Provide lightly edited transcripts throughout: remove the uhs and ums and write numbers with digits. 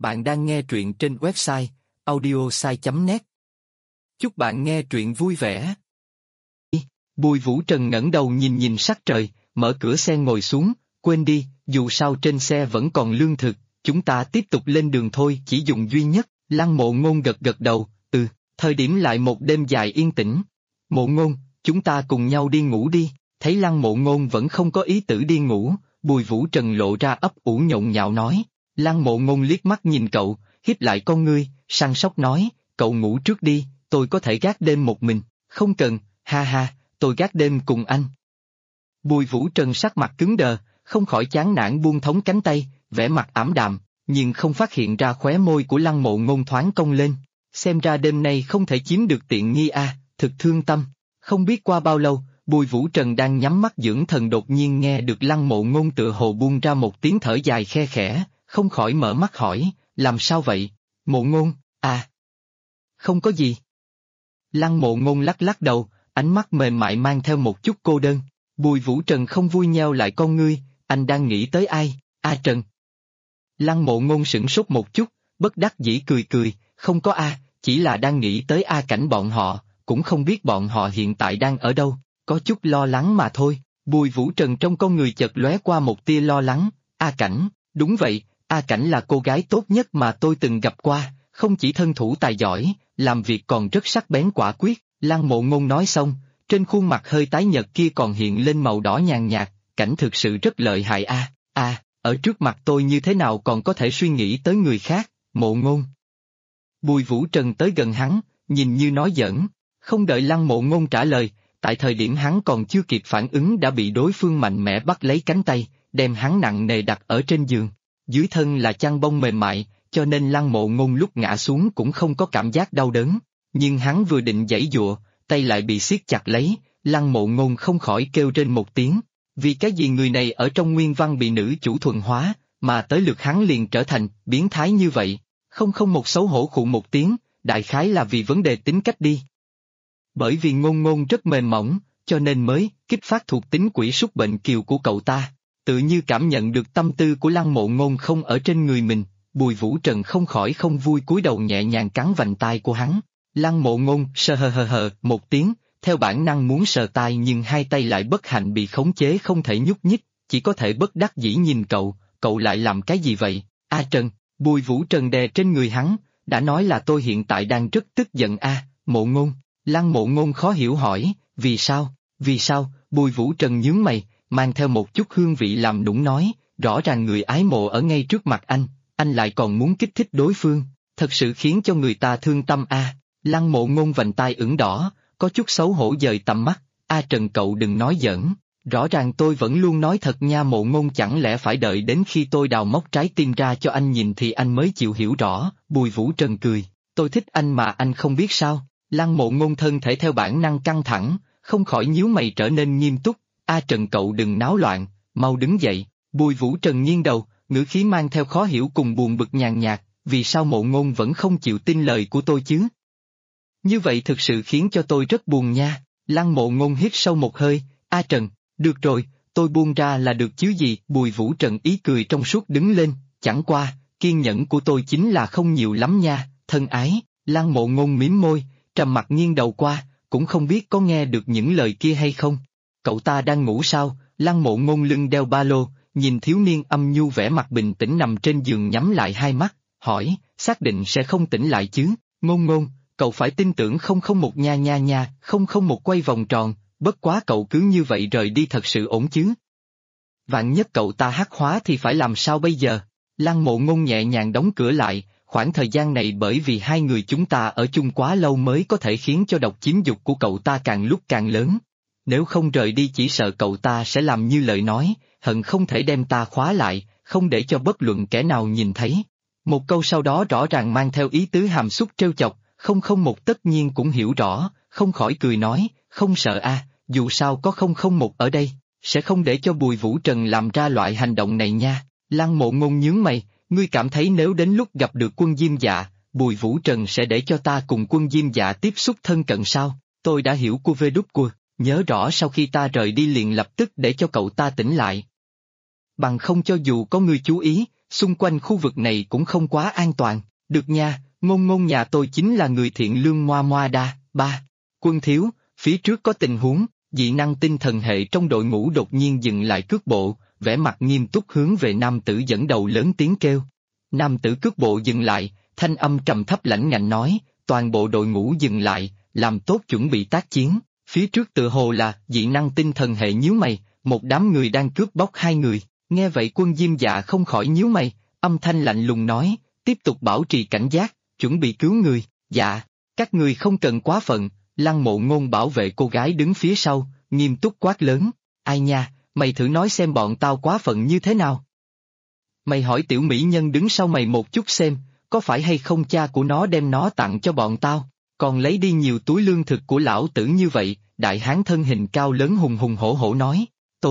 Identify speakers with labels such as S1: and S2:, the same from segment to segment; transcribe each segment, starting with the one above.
S1: Bạn đang nghe truyện trên website audiosai.net. Chúc bạn nghe truyện vui vẻ. Bùi Vũ Trần ngẩng đầu nhìn nhìn sắc trời, mở cửa xe ngồi xuống, quên đi, dù sao trên xe vẫn còn lương thực, chúng ta tiếp tục lên đường thôi. Chỉ dùng duy nhất. Lăng Mộ Ngôn gật gật đầu, thời điểm lại một đêm dài yên tĩnh. Mộ Ngôn, chúng ta cùng nhau đi ngủ đi. Thấy Lăng Mộ Ngôn vẫn không có ý tử đi ngủ, Bùi Vũ Trần lộ ra ấp ủ nhộn nhạo nói. Lăng Mộ Ngôn liếc mắt nhìn cậu, hiếp lại con ngươi, săn sóc nói, cậu ngủ trước đi, tôi có thể gác đêm một mình. Không cần, ha ha, tôi gác đêm cùng anh. Bùi Vũ Trần sắc mặt cứng đờ, không khỏi chán nản buông thõng cánh tay, vẻ mặt ảm đạm, nhưng không phát hiện ra khóe môi của Lăng Mộ Ngôn thoáng cong lên. Xem ra đêm nay không thể chiếm được tiện nghi a, thực thương tâm. Không biết qua bao lâu, Bùi Vũ Trần đang nhắm mắt dưỡng thần đột nhiên nghe được Lăng Mộ Ngôn tựa hồ buông ra một tiếng thở dài khe khẽ, không khỏi mở mắt hỏi, làm sao vậy? Mộ Ngôn, à? Không có gì. Lăng Mộ Ngôn lắc lắc đầu, ánh mắt mềm mại mang theo một chút cô đơn. Bùi Vũ Trần không vui nheo lại con ngươi, anh đang nghĩ tới ai? A Trần. Lăng Mộ Ngôn sửng sốt một chút, bất đắc dĩ cười cười, không có A, chỉ là đang nghĩ tới A Cảnh bọn họ, cũng không biết bọn họ hiện tại đang ở đâu, có chút lo lắng mà thôi. Bùi Vũ Trần trong con người chợt lóe qua một tia lo lắng. A Cảnh, đúng vậy, A Cảnh là cô gái tốt nhất mà tôi từng gặp qua, không chỉ thân thủ tài giỏi, làm việc còn rất sắc bén quả quyết. Lăng Mộ Ngôn nói xong, trên khuôn mặt hơi tái nhợt kia còn hiện lên màu đỏ nhàn nhạt, Cảnh thực sự rất lợi hại a, ở trước mặt tôi như thế nào còn có thể suy nghĩ tới người khác, Mộ Ngôn. Bùi Vũ Trần tới gần hắn, nhìn như nói giỡn, không đợi Lăng Mộ Ngôn trả lời, tại thời điểm hắn còn chưa kịp phản ứng đã bị đối phương mạnh mẽ bắt lấy cánh tay, đem hắn nặng nề đặt ở trên giường. Dưới thân là chăn bông mềm mại, cho nên Lăng Mộ Ngôn lúc ngã xuống cũng không có cảm giác đau đớn, nhưng hắn vừa định giãy giụa, tay lại bị siết chặt lấy, Lăng Mộ Ngôn không khỏi kêu trên một tiếng, vì cái gì người này ở trong nguyên văn bị nữ chủ thuần hóa, mà tới lượt hắn liền trở thành biến thái như vậy, không một xấu hổ khụ một tiếng, đại khái là vì vấn đề tính cách đi. Bởi vì Ngôn Ngôn rất mềm mỏng, cho nên mới kích phát thuộc tính quỷ súc bệnh kiều của cậu ta, tự như cảm nhận được tâm tư của Lăng Mộ Ngôn không ở trên người mình, Bùi Vũ Trần không khỏi không vui cúi đầu nhẹ nhàng cắn vành tai của hắn. Lăng Mộ Ngôn sờ hờ một tiếng, theo bản năng muốn sờ tai nhưng hai tay lại bất hạnh bị khống chế không thể nhúc nhích, chỉ có thể bất đắc dĩ nhìn cậu lại làm cái gì vậy? A Trần, Bùi Vũ Trần đè trên người hắn, đã nói là tôi hiện tại đang rất tức giận a, Mộ Ngôn. Lăng Mộ Ngôn khó hiểu hỏi, vì sao, Bùi Vũ Trần nhướng mày, mang theo một chút hương vị làm nũng nói, rõ ràng người ái mộ ở ngay trước mặt anh lại còn muốn kích thích đối phương, thật sự khiến cho người ta thương tâm a. Lăng Mộ Ngôn vành tai ửng đỏ, có chút xấu hổ dời tầm mắt, A Trần cậu đừng nói giỡn, rõ ràng tôi vẫn luôn nói thật nha. Mộ Ngôn chẳng lẽ phải đợi đến khi tôi đào móc trái tim ra cho anh nhìn thì anh mới chịu hiểu rõ. Bùi Vũ Trần cười, tôi thích anh mà anh không biết sao? Lăng Mộ Ngôn thân thể theo bản năng căng thẳng, không khỏi nhíu mày trở nên nghiêm túc, A Trần cậu đừng náo loạn, mau đứng dậy. Bùi Vũ Trần nghiêng đầu, ngữ khí mang theo khó hiểu cùng buồn bực nhàn nhạt, vì sao Mộ Ngôn vẫn không chịu tin lời của tôi chứ? Như vậy thực sự khiến cho tôi rất buồn nha. Lăng Mộ Ngôn hít sâu một hơi, A Trần, được rồi, tôi buông ra là được chứ gì. Bùi Vũ Trần ý cười trong suốt đứng lên, chẳng qua, kiên nhẫn của tôi chính là không nhiều lắm nha, thân ái. Lăng Mộ Ngôn mím môi, trầm mặt nghiêng đầu qua, cũng không biết có nghe được những lời kia hay không. Cậu ta đang ngủ sao? Lăng Mộ Ngôn lưng đeo ba lô, nhìn thiếu niên âm nhu vẻ mặt bình tĩnh nằm trên giường nhắm lại hai mắt, hỏi, xác định sẽ không tỉnh lại chứ? Ngôn, cậu phải tin tưởng 001 nha, 001 quay vòng tròn, bất quá cậu cứ như vậy rời đi thật sự ổn chứ? Vạn nhất cậu ta hắc hóa thì phải làm sao bây giờ? Lăng Mộ Ngôn nhẹ nhàng đóng cửa lại, khoảng thời gian này bởi vì hai người chúng ta ở chung quá lâu mới có thể khiến cho độc chiếm dục của cậu ta càng lúc càng lớn. Nếu không rời đi chỉ sợ cậu ta sẽ làm như lời nói, hận không thể đem ta khóa lại, không để cho bất luận kẻ nào nhìn thấy. Một câu sau đó rõ ràng mang theo ý tứ hàm xúc trêu chọc, 001 tất nhiên cũng hiểu rõ, không khỏi cười nói, không sợ a, dù sao có 001 ở đây, sẽ không để cho Bùi Vũ Trần làm ra loại hành động này nha. Lăng Mộ Ngôn nhướng mày, ngươi cảm thấy nếu đến lúc gặp được Quân Diêm Dạ, Bùi Vũ Trần sẽ để cho ta cùng Quân Diêm Dạ tiếp xúc thân cận sao? Tôi đã hiểu của vê đút của, nhớ rõ sau khi ta rời đi liền lập tức để cho cậu ta tỉnh lại. Bằng không cho dù có ngươi chú ý, xung quanh khu vực này cũng không quá an toàn. Được nha, Ngôn Ngôn nhà tôi chính là người thiện lương moa moa đa. Ba, Quân thiếu, phía trước có tình huống, dị năng tinh thần hệ trong đội ngũ đột nhiên dừng lại cước bộ, vẻ mặt nghiêm túc hướng về nam tử dẫn đầu lớn tiếng kêu. Nam tử cước bộ dừng lại, thanh âm trầm thấp lãnh ngạnh nói, toàn bộ đội ngũ dừng lại, làm tốt chuẩn bị tác chiến. Phía trước tựa hồ là dị năng tinh thần hệ nhíu mày, một đám người đang cướp bóc hai người. Nghe vậy Quân Diêm Dạ không khỏi nhíu mày, âm thanh lạnh lùng nói, tiếp tục bảo trì cảnh giác, chuẩn bị cứu người. Dạ, các người không cần quá phận. Lăng Mộ Ngôn bảo vệ cô gái đứng phía sau, nghiêm túc quát lớn, ai nha, mày thử nói xem bọn tao quá phận như thế nào. Mày hỏi tiểu mỹ nhân đứng sau mày một chút xem, có phải hay không cha của nó đem nó tặng cho bọn tao, còn lấy đi nhiều túi lương thực của lão tử như vậy. Đại hán thân hình cao lớn hùng hùng hổ hổ nói,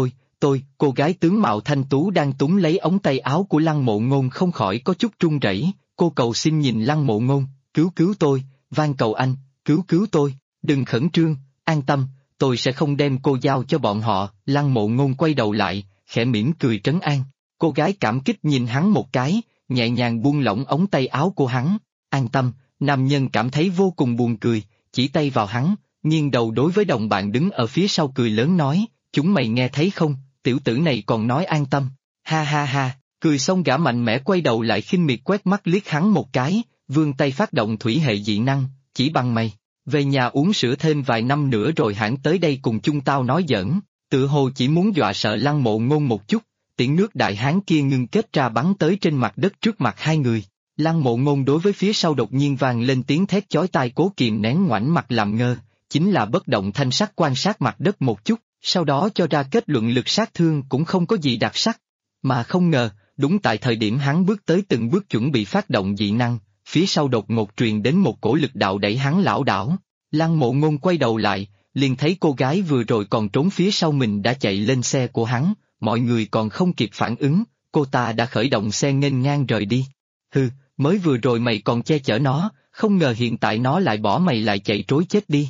S1: cô gái tướng mạo thanh tú đang túm lấy ống tay áo của Lăng Mộ Ngôn không khỏi có chút run rẩy. Cô cầu xin nhìn Lăng Mộ Ngôn, cứu tôi, van cầu anh, cứu tôi, đừng khẩn trương, an tâm, tôi sẽ không đem cô giao cho bọn họ. Lăng Mộ Ngôn quay đầu lại, khẽ mỉm cười trấn an. Cô gái cảm kích nhìn hắn một cái, nhẹ nhàng buông lỏng ống tay áo của hắn. An tâm, nam nhân cảm thấy vô cùng buồn cười, chỉ tay vào hắn, nghiêng đầu đối với đồng bạn đứng ở phía sau cười lớn nói, chúng mày nghe thấy không, tiểu tử này còn nói an tâm. Ha ha ha, cười xong gã mạnh mẽ quay đầu lại khinh miệt quét mắt liếc hắn một cái, vươn tay phát động thủy hệ dị năng, chỉ bằng mày. Về nhà uống sữa thêm vài năm nữa rồi hãng tới đây cùng chung tao nói giỡn, tự hồ chỉ muốn dọa sợ Lăng Mộ Ngôn một chút. Tiễn nước đại hán kia ngưng kết ra bắn tới trên mặt đất trước mặt hai người. Lăng Mộ Ngôn đối với phía sau đột nhiên vang lên tiếng thét chói tai, cố kìm nén ngoảnh mặt làm ngơ, chính là bất động thanh sắc quan sát mặt đất một chút, sau đó cho ra kết luận lực sát thương cũng không có gì đặc sắc. Mà không ngờ, đúng tại thời điểm hắn bước tới từng bước chuẩn bị phát động dị năng, phía sau đột ngột truyền đến một cổ lực đạo đẩy hắn lảo đảo. Lăng Mộ Ngôn quay đầu lại, liền thấy cô gái vừa rồi còn trốn phía sau mình đã chạy lên xe của hắn. Mọi người còn không kịp phản ứng, cô ta đã khởi động xe nghênh ngang rời đi. Hừ, mới vừa rồi mày còn che chở nó, không ngờ hiện tại nó lại bỏ mày lại chạy trối chết đi.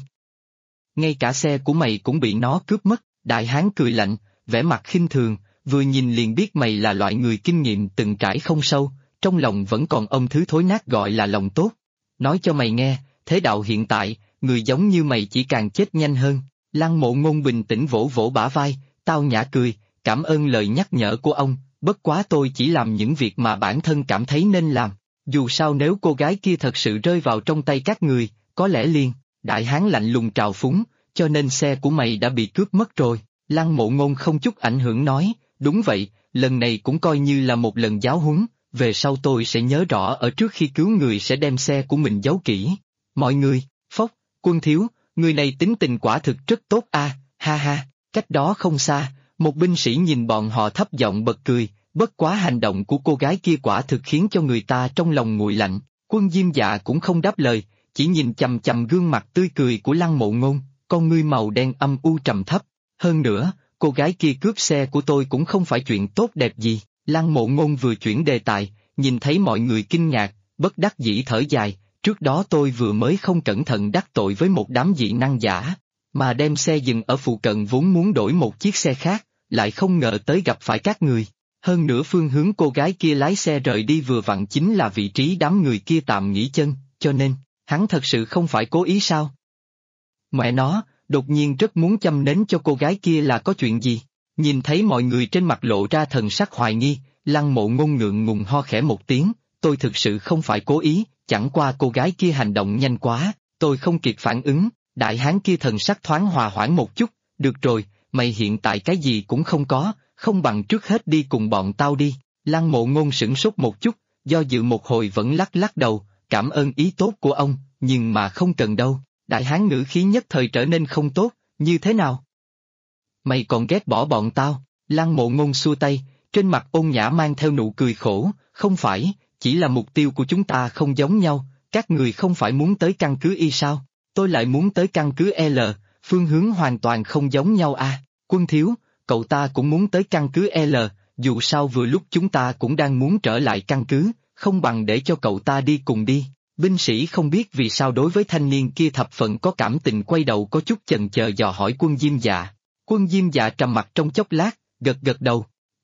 S1: Ngay cả xe của mày cũng bị nó cướp mất. Đại hán cười lạnh, vẻ mặt khinh thường, vừa nhìn liền biết mày là loại người kinh nghiệm từng trải không sâu, trong lòng vẫn còn ôm thứ thối nát gọi là lòng tốt. Nói cho mày nghe, thế đạo hiện tại, người giống như mày chỉ càng chết nhanh hơn. Lăng Mộ Ngôn bình tĩnh vỗ vỗ bả vai, tao nhã cười. Cảm ơn lời nhắc nhở của ông, bất quá tôi chỉ làm những việc mà bản thân cảm thấy nên làm. Dù sao nếu cô gái kia thật sự rơi vào trong tay các người, có lẽ liền. Đại hán lạnh lùng trào phúng, cho nên xe của mày đã bị cướp mất rồi. Lăng Mộ Ngôn không chút ảnh hưởng nói, đúng vậy, lần này cũng coi như là một lần giáo huấn, về sau tôi sẽ nhớ rõ ở trước khi cứu người sẽ đem xe của mình giấu kỹ. Mọi người, Phốc, Quân thiếu, người này tính tình quả thực rất tốt a, ha ha, cách đó không xa. Một binh sĩ nhìn bọn họ thấp giọng bật cười, bất quá hành động của cô gái kia quả thực khiến cho người ta trong lòng nguội lạnh. Quân Diêm Dạ cũng không đáp lời, chỉ nhìn chằm chằm gương mặt tươi cười của Lăng Mộ Ngôn, con ngươi màu đen âm u trầm thấp. Hơn nữa, cô gái kia cướp xe của tôi cũng không phải chuyện tốt đẹp gì. Lăng Mộ Ngôn vừa chuyển đề tài, nhìn thấy mọi người kinh ngạc, bất đắc dĩ thở dài, trước đó tôi vừa mới không cẩn thận đắc tội với một đám dị năng giả, mà đem xe dừng ở phụ cận vốn muốn đổi một chiếc xe khác. Lại không ngờ tới gặp phải các người. Hơn nữa phương hướng cô gái kia lái xe rời đi vừa vặn chính là vị trí đám người kia tạm nghỉ chân, cho nên, hắn thật sự không phải cố ý sao? Mẹ nó, đột nhiên rất muốn châm nến cho cô gái kia là có chuyện gì? Nhìn thấy mọi người trên mặt lộ ra thần sắc hoài nghi, Lăng Mộ Ngôn ngượng ngùng ho khẽ một tiếng, tôi thực sự không phải cố ý, chẳng qua cô gái kia hành động nhanh quá, tôi không kịp phản ứng. Đại hán kia thần sắc thoáng hòa hoãn một chút, được rồi. Mày hiện tại cái gì cũng không có, không bằng trước hết đi cùng bọn tao đi. Lăng Mộ Ngôn sửng sốt một chút, do dự một hồi vẫn lắc lắc đầu, cảm ơn ý tốt của ông, nhưng mà không cần đâu. Đại hán ngữ khí nhất thời trở nên không tốt, như thế nào? Mày còn ghét bỏ bọn tao? Lăng Mộ Ngôn xua tay, trên mặt ôn nhã mang theo nụ cười khổ, không phải, chỉ là mục tiêu của chúng ta không giống nhau, các người không phải muốn tới căn cứ Y sao? Tôi lại muốn tới căn cứ L. Phương hướng hoàn toàn không giống nhau a. Quân thiếu, cậu ta cũng muốn tới căn cứ L, dù sao vừa lúc chúng ta cũng đang muốn trở lại căn cứ, không bằng để cho cậu ta đi cùng đi. Binh sĩ không biết vì sao đối với thanh niên kia thập phần có cảm tình quay đầu có chút chần chờ dò hỏi Quân Diêm Dạ. Quân Diêm Dạ trầm mặt trong chốc lát, gật gật đầu. Này,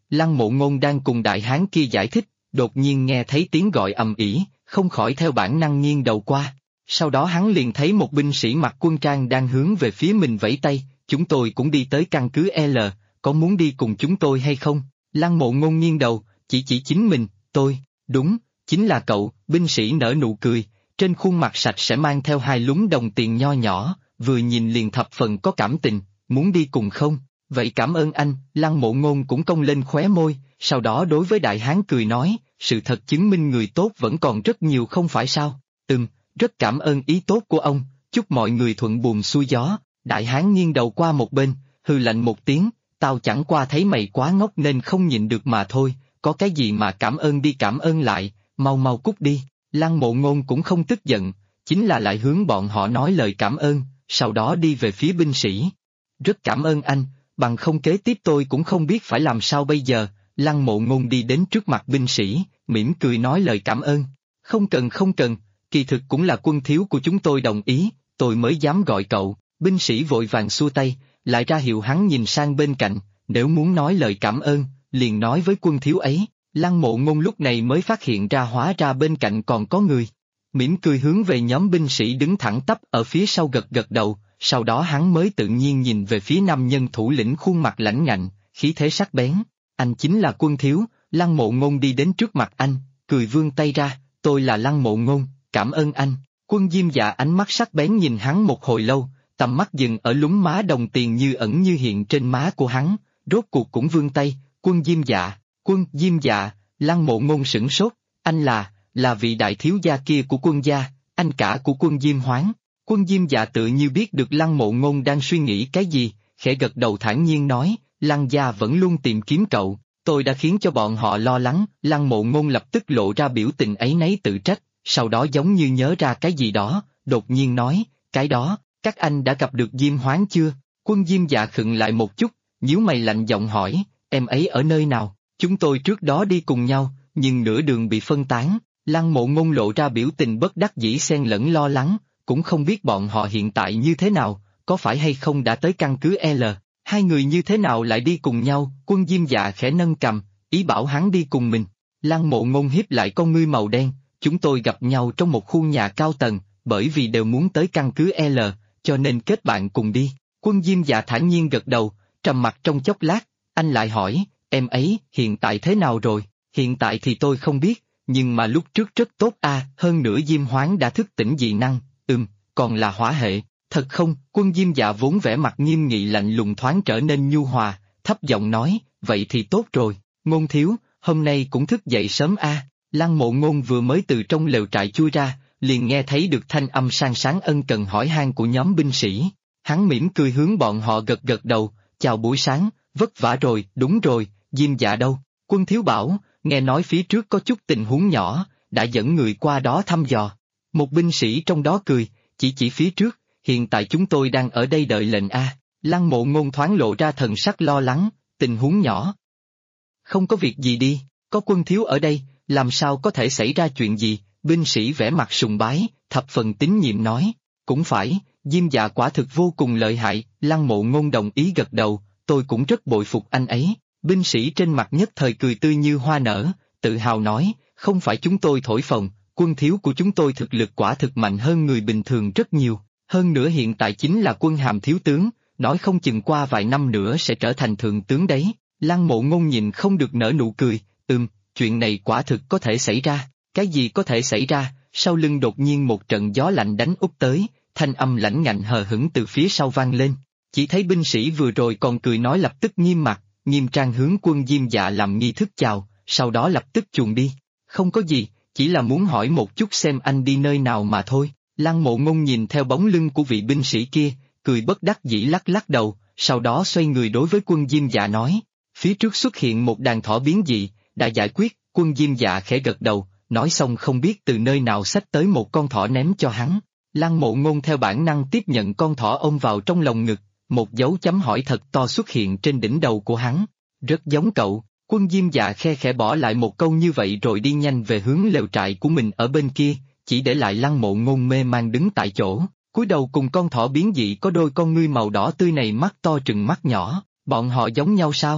S1: Lăng Mộ Ngôn đang cùng đại hán kia giải thích, đột nhiên nghe thấy tiếng gọi ầm ĩ, không khỏi theo bản năng nghiêng đầu qua. Sau đó hắn liền thấy một binh sĩ mặc quân trang đang hướng về phía mình vẫy tay, chúng tôi cũng đi tới căn cứ L, có muốn đi cùng chúng tôi hay không? Lăng Mộ Ngôn nghiêng đầu, chỉ chính mình, tôi, đúng, chính là cậu, binh sĩ nở nụ cười, trên khuôn mặt sạch sẽ mang theo hai lúm đồng tiền nho nhỏ, vừa nhìn liền thập phần có cảm tình, muốn đi cùng không? Vậy cảm ơn anh, Lăng Mộ Ngôn cũng cong lên khóe môi, sau đó đối với đại hán cười nói, sự thật chứng minh người tốt vẫn còn rất nhiều không phải sao? Rất cảm ơn ý tốt của ông, chúc mọi người thuận buồm xuôi gió. Đại hán nghiêng đầu qua một bên, hừ lạnh một tiếng, tao chẳng qua thấy mày quá ngốc nên không nhịn được mà thôi, có cái gì mà cảm ơn đi cảm ơn lại, mau mau cút đi. Lăng Mộ Ngôn cũng không tức giận, chính là lại hướng bọn họ nói lời cảm ơn, sau đó đi về phía binh sĩ. Rất cảm ơn anh, bằng không kế tiếp tôi cũng không biết phải làm sao bây giờ. Lăng Mộ Ngôn đi đến trước mặt binh sĩ, mỉm cười nói lời cảm ơn. Không cần, kỳ thực cũng là quân thiếu của chúng tôi đồng ý, tôi mới dám gọi cậu. Binh sĩ vội vàng xua tay, lại ra hiệu hắn nhìn sang bên cạnh, nếu muốn nói lời cảm ơn, liền nói với quân thiếu ấy. Lăng Mộ Ngôn lúc này mới phát hiện ra hóa ra bên cạnh còn có người. Mỉm cười hướng về nhóm binh sĩ đứng thẳng tắp ở phía sau gật gật đầu, sau đó hắn mới tự nhiên nhìn về phía nam nhân thủ lĩnh khuôn mặt lãnh ngạnh, khí thế sắc bén. Anh chính là quân thiếu. Lăng Mộ Ngôn đi đến trước mặt anh, cười vươn tay ra, tôi là Lăng Mộ Ngôn, cảm ơn anh. Quân Diêm Dạ ánh mắt sắc bén nhìn hắn một hồi lâu, tầm mắt dừng ở lúm má đồng tiền như ẩn như hiện trên má của hắn, rốt cuộc cũng vươn tay, Quân Diêm Dạ, Lăng Mộ Ngôn sửng sốt, anh là vị đại thiếu gia kia của quân gia, anh cả của Quân Diêm Hoán. Quân Diêm Dạ tự như biết được Lăng Mộ Ngôn đang suy nghĩ cái gì, khẽ gật đầu thản nhiên nói, Lăng gia vẫn luôn tìm kiếm cậu, tôi đã khiến cho bọn họ lo lắng. Lăng Mộ Ngôn lập tức lộ ra biểu tình áy náy tự trách, sau đó giống như nhớ ra cái gì đó, đột nhiên nói, cái đó, các anh đã gặp được Diêm Hoán chưa? Quân Diêm Dạ khựng lại một chút, nhíu mày lạnh giọng hỏi, em ấy ở nơi nào? Chúng tôi trước đó đi cùng nhau, nhưng nửa đường bị phân tán. Lăng Mộ Ngôn lộ ra biểu tình bất đắc dĩ xen lẫn lo lắng, cũng không biết bọn họ hiện tại như thế nào, có phải hay không đã tới căn cứ L, hai người như thế nào lại đi cùng nhau? Quân Diêm Dạ khẽ nâng cằm, ý bảo hắn đi cùng mình. Lăng Mộ Ngôn hiếp lại con ngươi màu đen, chúng tôi gặp nhau trong một khu nhà cao tầng, bởi vì đều muốn tới căn cứ L, cho nên kết bạn cùng đi. Quân Diêm Dạ thản nhiên gật đầu, trầm mặc trong chốc lát, anh lại hỏi, em ấy hiện tại thế nào rồi? Hiện tại thì tôi không biết, nhưng mà lúc trước rất tốt a. Hơn nữa Diêm Hoán đã thức tỉnh dị năng, còn là hỏa hệ, thật không? Quân Diêm Dạ vốn vẻ mặt nghiêm nghị lạnh lùng thoáng trở nên nhu hòa, thấp giọng nói, vậy thì tốt rồi, Ngôn thiếu, hôm nay cũng thức dậy sớm a. Lăng Mộ Ngôn vừa mới từ trong lều trại chui ra, liền nghe thấy được thanh âm sang sáng ân cần hỏi han của nhóm binh sĩ. Hắn mỉm cười hướng bọn họ gật gật đầu, chào buổi sáng, vất vả rồi, đúng rồi, Diêm Dạ đâu? Quân thiếu bảo, nghe nói phía trước có chút tình huống nhỏ, đã dẫn người qua đó thăm dò. Một binh sĩ trong đó cười, chỉ phía trước, hiện tại chúng tôi đang ở đây đợi lệnh a. Lăng Mộ Ngôn thoáng lộ ra thần sắc lo lắng, tình huống nhỏ. Không có việc gì đi, có quân thiếu ở đây, làm sao có thể xảy ra chuyện gì? Binh sĩ vẻ mặt sùng bái, thập phần tín nhiệm nói, cũng phải, Diêm Dạ quả thực vô cùng lợi hại. Lăng Mộ Ngôn đồng ý gật đầu, tôi cũng rất bội phục anh ấy. Binh sĩ trên mặt nhất thời cười tươi như hoa nở, tự hào nói, không phải chúng tôi thổi phồng, quân thiếu của chúng tôi thực lực quả thực mạnh hơn người bình thường rất nhiều, hơn nữa hiện tại chính là quân hàm thiếu tướng, nói không chừng qua vài năm nữa sẽ trở thành thượng tướng đấy. Lăng Mộ Ngôn nhìn không được nở nụ cười, chuyện này quả thực có thể xảy ra. Cái gì có thể xảy ra? Sau lưng đột nhiên một trận gió lạnh đánh úp tới, thanh âm lãnh ngạnh hờ hững từ phía sau vang lên. Chỉ thấy binh sĩ vừa rồi còn cười nói lập tức nghiêm mặt, nghiêm trang hướng Quân Diêm Dạ làm nghi thức chào, sau đó lập tức chuồn đi. Không có gì, chỉ là muốn hỏi một chút xem anh đi nơi nào mà thôi. Lăng Mộ Ngôn nhìn theo bóng lưng của vị binh sĩ kia, cười bất đắc dĩ lắc lắc đầu, sau đó xoay người đối với Quân Diêm Dạ nói, phía trước xuất hiện một đàn thỏ biến dị, đã giải quyết. Quân Diêm Dạ khẽ gật đầu, nói xong không biết từ nơi nào xách tới một con thỏ ném cho hắn. Lăng Mộ Ngôn theo bản năng tiếp nhận con thỏ ôm vào trong lòng ngực, một dấu chấm hỏi thật to xuất hiện trên đỉnh đầu của hắn. Rất giống cậu. Quân Diêm Dạ khe khẽ bỏ lại một câu như vậy rồi đi nhanh về hướng lều trại của mình ở bên kia, chỉ để lại Lăng Mộ Ngôn mê man đứng tại chỗ, cúi đầu cùng con thỏ biến dị có đôi con ngươi màu đỏ tươi này mắt to trừng mắt nhỏ, bọn họ giống nhau sao?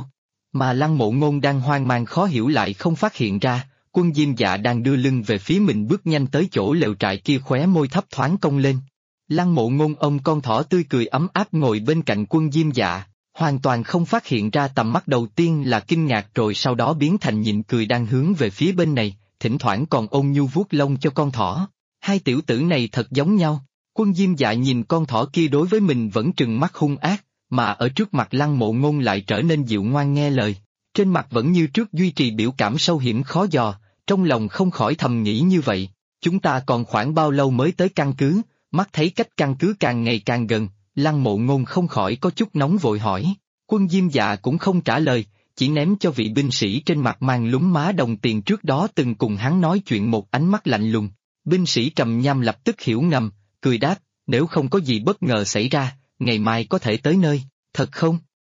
S1: Mà Lăng Mộ Ngôn đang hoang mang khó hiểu lại không phát hiện ra, Quân Diêm Dạ đang đưa lưng về phía mình bước nhanh tới chỗ lều trại kia, khóe môi thấp thoáng cong lên. Lăng Mộ Ngôn ôm con thỏ tươi cười ấm áp ngồi bên cạnh Quân Diêm Dạ, hoàn toàn không phát hiện ra tầm mắt đầu tiên là kinh ngạc rồi sau đó biến thành nhịn cười đang hướng về phía bên này, thỉnh thoảng còn ôn nhu vuốt lông cho con thỏ. Hai tiểu tử này thật giống nhau. Quân Diêm Dạ nhìn con thỏ kia đối với mình vẫn trừng mắt hung ác, mà ở trước mặt Lăng Mộ Ngôn lại trở nên dịu ngoan nghe lời. Trên mặt vẫn như trước duy trì biểu cảm sâu hiểm khó dò, trong lòng không khỏi thầm nghĩ như vậy. Chúng ta còn khoảng bao lâu mới tới căn cứ? Mắt thấy cách căn cứ càng ngày càng gần, Lăng Mộ Ngôn không khỏi có chút nóng vội hỏi. Quân Diêm Dạ cũng không trả lời, chỉ ném cho vị binh sĩ trên mặt mang lúm má đồng tiền trước đó từng cùng hắn nói chuyện một ánh mắt lạnh lùng. Binh sĩ trầm nham lập tức hiểu ngầm, cười đáp, nếu không có gì bất ngờ xảy ra, ngày mai có thể tới nơi, thật không?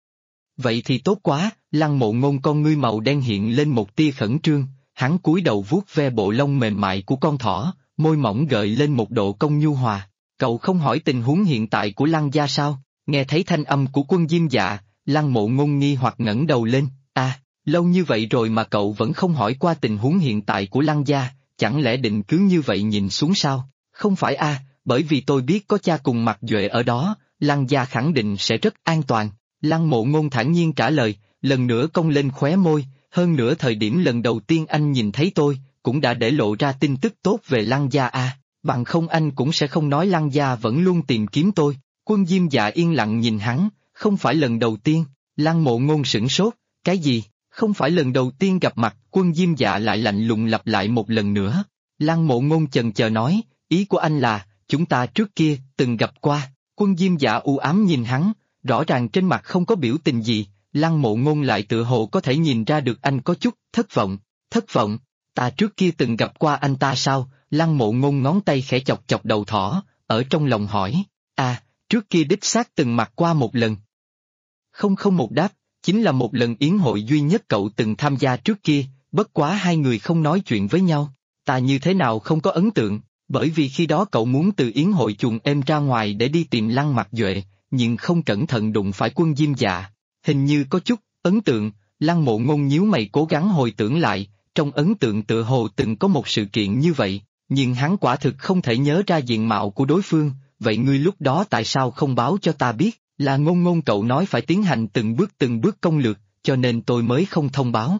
S1: Vậy thì tốt quá. Lăng Mộ Ngôn con ngươi màu đen hiện lên một tia khẩn trương, hắn cúi đầu vuốt ve bộ lông mềm mại của con thỏ, môi mỏng gợi lên một độ cong nhu hòa. Cậu không hỏi tình huống hiện tại của Lăng gia sao? Nghe thấy thanh âm của Quân Diêm Dạ, Lăng Mộ Ngôn nghi hoặc ngẩng đầu lên, lâu như vậy rồi mà cậu vẫn không hỏi qua tình huống hiện tại của Lăng gia, chẳng lẽ định cứ như vậy nhìn xuống sao? Không phải bởi vì tôi biết có cha cùng Mạc Duệ ở đó, Lăng gia khẳng định sẽ rất an toàn. Lăng Mộ Ngôn thản nhiên trả lời, lần nữa cong lên khóe môi, hơn nữa thời điểm lần đầu tiên anh nhìn thấy tôi, cũng đã để lộ ra tin tức tốt về Lăng gia bằng không anh cũng sẽ không nói Lăng gia vẫn luôn tìm kiếm tôi. Quân Diêm Dạ yên lặng nhìn hắn, không phải lần đầu tiên. Lăng Mộ Ngôn sửng sốt, cái gì? Không phải lần đầu tiên gặp mặt? Quân Diêm Dạ lại lạnh lùng lặp lại một lần nữa. Lăng Mộ Ngôn chần chờ nói, ý của anh là, chúng ta trước kia, từng gặp qua. Quân Diêm Dạ u ám nhìn hắn, rõ ràng trên mặt không có biểu tình gì, Lăng Mộ Ngôn lại tựa hồ có thể nhìn ra được anh có chút thất vọng. Thất vọng? Ta trước kia từng gặp qua anh ta sao? Lăng Mộ Ngôn ngón tay khẽ chọc chọc đầu thỏ, ở trong lòng hỏi, trước kia đích xác từng mặc qua một lần. Không một đáp, chính là một lần yến hội duy nhất cậu từng tham gia trước kia, bất quá hai người không nói chuyện với nhau. Ta như thế nào không có ấn tượng, bởi vì khi đó cậu muốn từ yến hội chuồn êm ra ngoài để đi tìm Lăng Mạc Duệ, nhưng không cẩn thận đụng phải Quân Diêm Dạ. Hình như có chút ấn tượng. Lăng Mộ Ngôn nhíu mày cố gắng hồi tưởng lại, trong ấn tượng tựa hồ từng có một sự kiện như vậy, nhưng hắn quả thực không thể nhớ ra diện mạo của đối phương. Vậy ngươi lúc đó tại sao không báo cho ta biết? Là Ngôn Ngôn cậu nói phải tiến hành từng bước công lược, cho nên tôi mới không thông báo.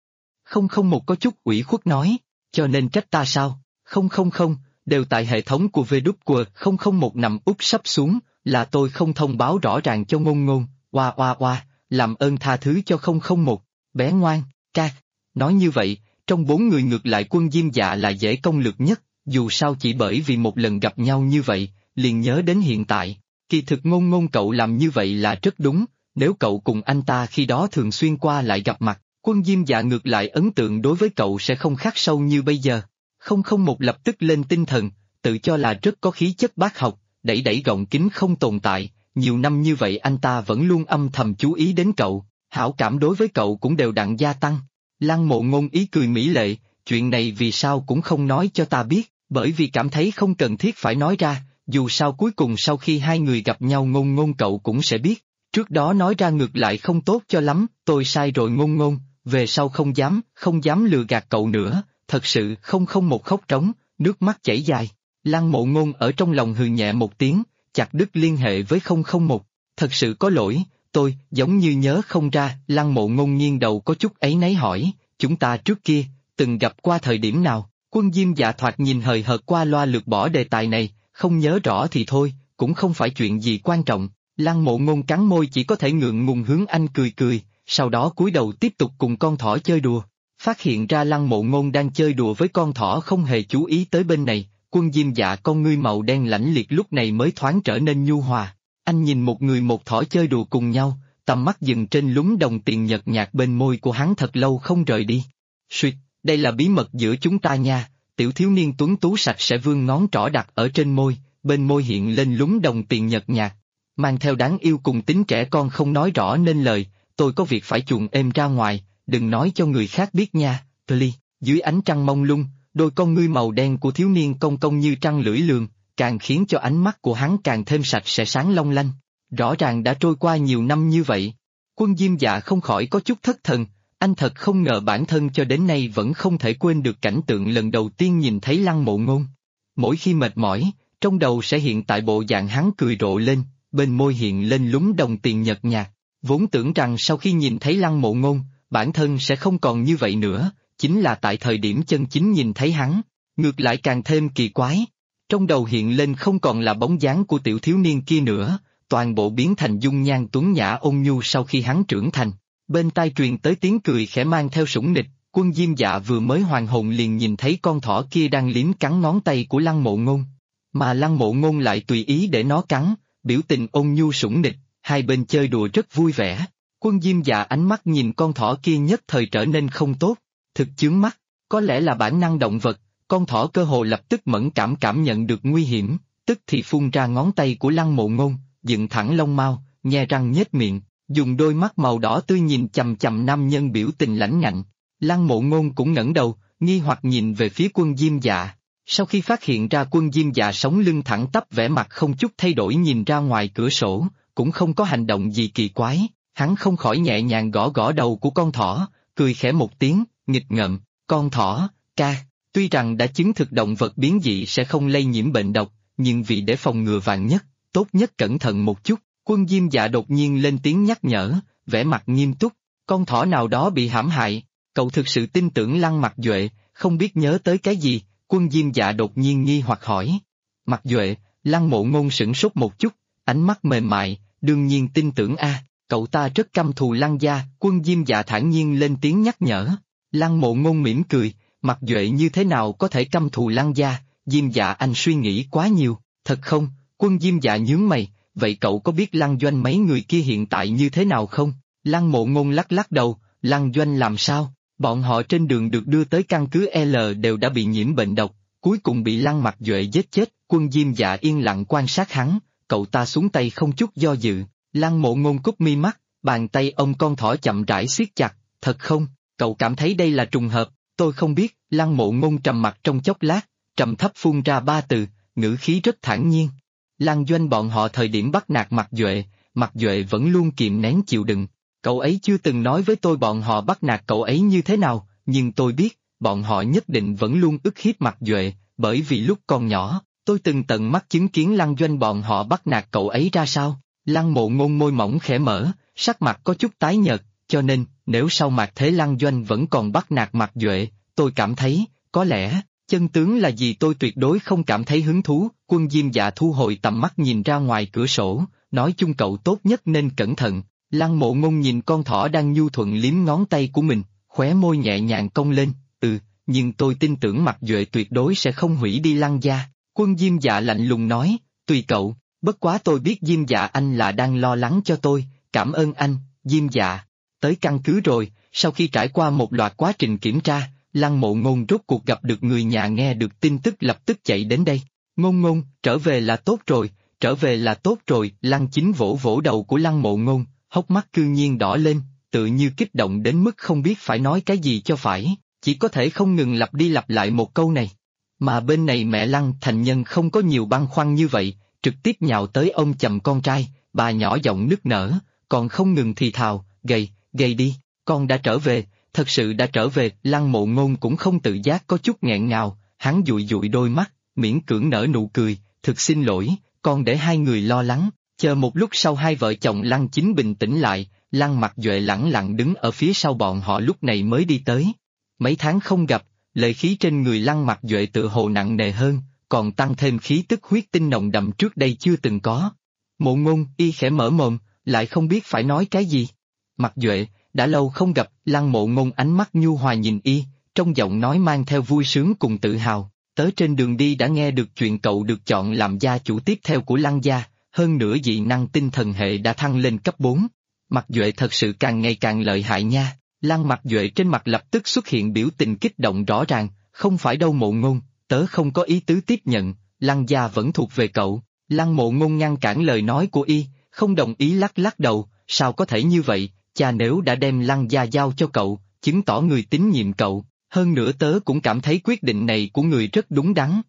S1: Một có chút ủy khuất nói, cho nên trách ta sao? Không, đều tại hệ thống của VWQ001 nằm úp sắp xuống, là tôi không thông báo rõ ràng cho Ngôn Ngôn. Oa, làm ơn tha thứ cho 001, bé ngoan, ca. Nói như vậy, trong bốn người ngược lại Quân Diêm Dạ là dễ công lược nhất, dù sao chỉ bởi vì một lần gặp nhau như vậy, liền nhớ đến hiện tại. Kỳ thực Ngôn Ngôn cậu làm như vậy là rất đúng, nếu cậu cùng anh ta khi đó thường xuyên qua lại gặp mặt, Quân Diêm Dạ ngược lại ấn tượng đối với cậu sẽ không khắc sâu như bây giờ. 001 lập tức lên tinh thần, tự cho là rất có khí chất bác học, đẩy gọng kính không tồn tại, nhiều năm như vậy anh ta vẫn luôn âm thầm chú ý đến cậu, hảo cảm đối với cậu cũng đều đặn gia tăng. Lăng Mộ Ngôn ý cười mỹ lệ, chuyện này vì sao cũng không nói cho ta biết, bởi vì cảm thấy không cần thiết phải nói ra, dù sao cuối cùng sau khi hai người gặp nhau Ngôn Ngôn cậu cũng sẽ biết, trước đó nói ra ngược lại không tốt cho lắm, tôi sai rồi Ngôn Ngôn, về sau không dám lừa gạt cậu nữa, thật sự 001 khóc trống, nước mắt chảy dài. Lăng Mộ Ngôn ở trong lòng hừ nhẹ một tiếng, chặt đứt liên hệ với 001, thật sự có lỗi, tôi giống như nhớ không ra. Lăng Mộ Ngôn nghiêng đầu có chút áy náy hỏi, chúng ta trước kia, từng gặp qua thời điểm nào? Quân Diêm Dạ thoạt nhìn hời hợt qua loa lược bỏ đề tài này, không nhớ rõ thì thôi, cũng không phải chuyện gì quan trọng. Lăng Mộ Ngôn cắn môi chỉ có thể ngượng ngùng hướng anh cười, sau đó cúi đầu tiếp tục cùng con thỏ chơi đùa. Phát hiện ra Lăng Mộ Ngôn đang chơi đùa với con thỏ không hề chú ý tới bên này, Quân Diêm Dạ con ngươi màu đen lãnh liệt lúc này mới thoáng trở nên nhu hòa. Anh nhìn một người một thỏ chơi đùa cùng nhau, tầm mắt dừng trên lúm đồng tiền nhợt nhạt bên môi của hắn thật lâu không rời đi. Suýt, đây là bí mật giữa chúng ta nha. Tiểu thiếu niên tuấn tú sạch sẽ vươn ngón trỏ đặt ở trên môi, bên môi hiện lên lúm đồng tiền nhợt nhạt, mang theo đáng yêu cùng tính trẻ con không nói rõ nên lời. Tôi có việc phải chuồn êm ra ngoài, đừng nói cho người khác biết nha, please. Dưới ánh trăng mông lung, đôi con ngươi màu đen của thiếu niên cong cong như trăng lưỡi lường, càng khiến cho ánh mắt của hắn càng thêm sạch sẽ sáng long lanh. Rõ ràng đã trôi qua nhiều năm như vậy. Quân Diêm Dạ không khỏi có chút thất thần, anh thật không ngờ bản thân cho đến nay vẫn không thể quên được cảnh tượng lần đầu tiên nhìn thấy Lăng Mộ Ngôn. Mỗi khi mệt mỏi, trong đầu sẽ hiện tại bộ dạng hắn cười rộ lên, bên môi hiện lên lúm đồng tiền nhợt nhạt. Vốn tưởng rằng sau khi nhìn thấy Lăng Mộ Ngôn, bản thân sẽ không còn như vậy nữa, chính là tại thời điểm chân chính nhìn thấy hắn, ngược lại càng thêm kỳ quái. Trong đầu hiện lên không còn là bóng dáng của tiểu thiếu niên kia nữa, toàn bộ biến thành dung nhan tuấn nhã ôn nhu sau khi hắn trưởng thành. Bên tai truyền tới tiếng cười khẽ mang theo sủng nịch, Quân Diêm Dạ vừa mới hoàn hồn liền nhìn thấy con thỏ kia đang liếm cắn ngón tay của Lăng Mộ Ngôn. Mà Lăng Mộ Ngôn lại tùy ý để nó cắn, biểu tình ôn nhu sủng nịch, hai bên chơi đùa rất vui vẻ. Quân Diêm Dạ ánh mắt nhìn con thỏ kia nhất thời trở nên không tốt, thực chướng mắt, có lẽ là bản năng động vật, con thỏ cơ hồ lập tức mẫn cảm nhận được nguy hiểm, tức thì phun ra ngón tay của Lăng Mộ Ngôn, dựng thẳng lông mao, nhe răng nhếch miệng, dùng đôi mắt màu đỏ tươi nhìn chằm chằm nam nhân biểu tình lãnh ngạnh. Lăng Mộ Ngôn cũng ngẩng đầu, nghi hoặc nhìn về phía Quân Diêm Dạ. Sau khi phát hiện ra Quân Diêm Dạ sống lưng thẳng tắp vẻ mặt không chút thay đổi nhìn ra ngoài cửa sổ, cũng không có hành động gì kỳ quái, hắn không khỏi nhẹ nhàng gõ gõ đầu của con thỏ, cười khẽ một tiếng, nghịch ngợm, con thỏ, ca. Tuy rằng đã chứng thực động vật biến dị sẽ không lây nhiễm bệnh độc, nhưng vì để phòng ngừa vạn nhất, tốt nhất cẩn thận một chút. Quân Diêm Dạ đột nhiên lên tiếng nhắc nhở, vẻ mặt nghiêm túc, con thỏ nào đó bị hãm hại, cậu thực sự tin tưởng Lăng Mặc Duệ, không biết nhớ tới cái gì, Quân Diêm Dạ đột nhiên nghi hoặc hỏi. Mặc Duệ, Lăng Mộ Ngôn sửng sốt một chút, ánh mắt mềm mại, đương nhiên tin tưởng a, cậu ta rất căm thù Lăng gia, Quân Diêm Dạ thản nhiên lên tiếng nhắc nhở. Lăng Mộ Ngôn mỉm cười, Mặc Duệ như thế nào có thể căm thù Lăng gia, Diêm Dạ anh suy nghĩ quá nhiều, thật không? Quân Diêm Dạ nhướng mày, vậy cậu có biết Lăng Doanh mấy người kia hiện tại như thế nào không? Lăng Mộ Ngôn lắc lắc đầu, Lăng Doanh làm sao? Bọn họ trên đường được đưa tới căn cứ L đều đã bị nhiễm bệnh độc, cuối cùng bị Lăng Mặc Duệ giết chết. Quân Diêm Dạ yên lặng quan sát hắn, cậu ta xuống tay không chút do dự. Lăng Mộ Ngôn cúp mi mắt, bàn tay ông con thỏ chậm rãi siết chặt, thật không? Cậu cảm thấy đây là trùng hợp, tôi không biết. Lăng Mộ Ngôn trầm mặt trong chốc lát, trầm thấp phun ra ba từ, ngữ khí rất thản nhiên. Lăng Doanh bọn họ thời điểm bắt nạt Mặc Duệ vẫn luôn kiềm nén chịu đựng. Cậu ấy chưa từng nói với tôi bọn họ bắt nạt cậu ấy như thế nào, nhưng tôi biết, bọn họ nhất định vẫn luôn ức hiếp Mặc Duệ, bởi vì lúc còn nhỏ, tôi từng tận mắt chứng kiến Lăng Doanh bọn họ bắt nạt cậu ấy ra sao. Lăng Mộ Ngôn môi mỏng khẽ mở, sắc mặt có chút tái nhợt, cho nên, nếu sau Mạc Thế Lăng Doanh vẫn còn bắt nạt Mặc Duệ, tôi cảm thấy, có lẽ, chân tướng là gì tôi tuyệt đối không cảm thấy hứng thú. Quân Diêm Dạ thu hồi tầm mắt nhìn ra ngoài cửa sổ, nói chung cậu tốt nhất nên cẩn thận. Lăng Mộ Ngôn nhìn con thỏ đang nhu thuận liếm ngón tay của mình, khóe môi nhẹ nhàng cong lên, nhưng tôi tin tưởng Mặc Duệ tuyệt đối sẽ không hủy đi Lăng gia. Quân Diêm Dạ lạnh lùng nói, tùy cậu, bất quá tôi biết Diêm Dạ anh là đang lo lắng cho tôi, cảm ơn anh, Diêm Dạ. Tới căn cứ rồi, sau khi trải qua một loạt quá trình kiểm tra, Lăng Mộ Ngôn rốt cuộc gặp được người nhà nghe được tin tức lập tức chạy đến đây. Ngôn Ngôn, trở về là tốt rồi, trở về là tốt rồi. Lăng Chính vỗ vỗ đầu của Lăng Mộ Ngôn, hốc mắt cư nhiên đỏ lên, tự như kích động đến mức không biết phải nói cái gì cho phải, chỉ có thể không ngừng lặp đi lặp lại một câu này. Mà bên này mẹ Lăng Thành Nhân không có nhiều băn khoăn như vậy, trực tiếp nhào tới ôm chầm con trai, bà nhỏ giọng nức nở, còn không ngừng thì thào, gầy đi, con đã trở về, thật sự đã trở về. Lăng Mộ Ngôn cũng không tự giác có chút nghẹn ngào, hắn dụi dụi đôi mắt, miễn cưỡng nở nụ cười, thực xin lỗi, con để hai người lo lắng. Chờ một lúc sau hai vợ chồng Lăng Chính bình tĩnh lại, Lăng Mặc Duệ lẳng lặng đứng ở phía sau bọn họ lúc này mới đi tới. Mấy tháng không gặp, lệ khí trên người Lăng Mặc Duệ tự hồ nặng nề hơn, còn tăng thêm khí tức huyết tinh nồng đậm trước đây chưa từng có. Mộ Ngôn, y khẽ mở mồm, lại không biết phải nói cái gì. Mặc Duệ, đã lâu không gặp. Lăng Mộ Ngôn ánh mắt nhu hòa nhìn y, trong giọng nói mang theo vui sướng cùng tự hào. Tớ trên đường đi đã nghe được chuyện cậu được chọn làm gia chủ tiếp theo của Lăng gia, hơn nữa dị năng tinh thần hệ đã thăng lên cấp 4. Mặc Duệ thật sự càng ngày càng lợi hại nha. Lăng Mặc Duệ trên mặt lập tức xuất hiện biểu tình kích động rõ ràng, không phải đâu Mộ Ngôn, tớ không có ý tứ tiếp nhận, Lăng gia vẫn thuộc về cậu. Lăng Mộ Ngôn ngăn cản lời nói của y, không đồng ý lắc lắc đầu, sao có thể như vậy, cha nếu đã đem Lăng gia giao cho cậu, chứng tỏ người tín nhiệm cậu, hơn nữa tớ cũng cảm thấy quyết định này của người rất đúng đắn.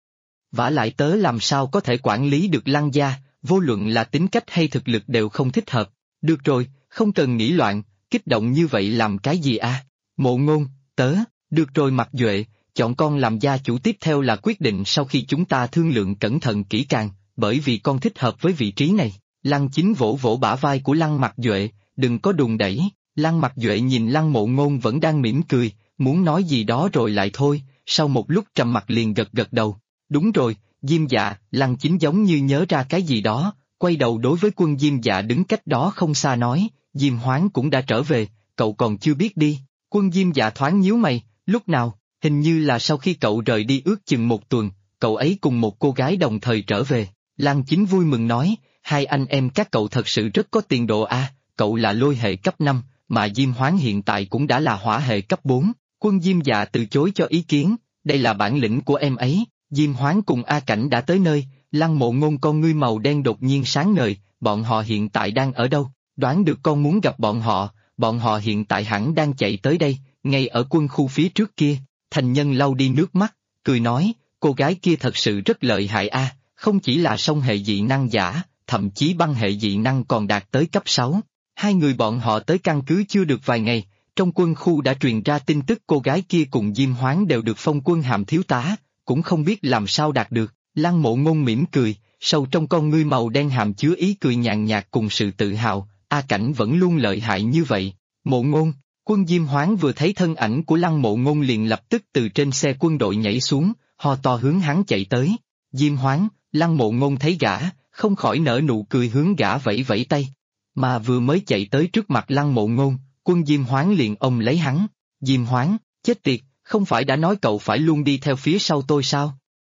S1: Vả lại tớ làm sao có thể quản lý được Lăng gia, vô luận là tính cách hay thực lực đều không thích hợp. Được rồi, Không cần nghĩ loạn, kích động như vậy làm cái gì à? Mộ Ngôn, được rồi Mặc Duệ, chọn con làm gia chủ tiếp theo là quyết định sau khi chúng ta thương lượng cẩn thận kỹ càng, bởi vì con thích hợp với vị trí này. Lăng Chính vỗ vỗ bả vai của Lăng Mặc Duệ, đừng có đùn đẩy. Lăng Mặc Duệ nhìn Lăng Mộ Ngôn vẫn đang mỉm cười, muốn nói gì đó rồi lại thôi, sau một lúc trầm mặc liền gật gật đầu. Đúng rồi, Diêm Dạ, Lăng Chính giống như nhớ ra cái gì đó, quay đầu đối với Quân Diêm Dạ đứng cách đó không xa nói, Diêm Hoán cũng đã trở về, cậu còn chưa biết đi. Quân Diêm Dạ thoáng nhíu mày, lúc nào, hình như là sau khi cậu rời đi ước chừng một tuần, cậu ấy cùng một cô gái đồng thời trở về. Lăng Chính vui mừng nói, hai anh em các cậu thật sự rất có tiền đồ a, cậu là lôi hệ cấp 5, mà Diêm Hoán hiện tại cũng đã là hỏa hệ cấp 4. Quân Diêm Dạ từ chối cho ý kiến, đây là bản lĩnh của em ấy. Diêm Hoán cùng A Cảnh đã tới nơi, Lăng Mộ Ngôn con ngươi màu đen đột nhiên sáng ngời, bọn họ hiện tại đang ở đâu? Đoán được con muốn gặp bọn họ hiện tại hẳn đang chạy tới đây, ngay ở quân khu phía trước kia. Thành Nhân lau đi nước mắt, cười nói, cô gái kia thật sự rất lợi hại a, không chỉ là song hệ dị năng giả, thậm chí băng hệ dị năng còn đạt tới cấp 6. Hai người bọn họ tới căn cứ chưa được vài ngày, trong quân khu đã truyền ra tin tức cô gái kia cùng Diêm Hoán đều được phong quân hàm thiếu tá, cũng không biết làm sao đạt được. Lăng Mộ Ngôn mỉm cười, sâu trong con ngươi màu đen hàm chứa ý cười nhàn nhạt cùng sự tự hào, A Cảnh vẫn luôn lợi hại như vậy. Mộ Ngôn, Quân Diêm Hoán vừa thấy thân ảnh của Lăng Mộ Ngôn liền lập tức từ trên xe quân đội nhảy xuống, ho to hướng hắn chạy tới. Diêm Hoán, Lăng Mộ Ngôn thấy gã, không khỏi nở nụ cười hướng gã vẫy vẫy tay. Mà vừa mới chạy tới trước mặt Lăng Mộ Ngôn, Quân Diêm Hoán liền ôm lấy hắn. Diêm Hoán, chết tiệt, không phải đã nói cậu phải luôn đi theo phía sau tôi sao?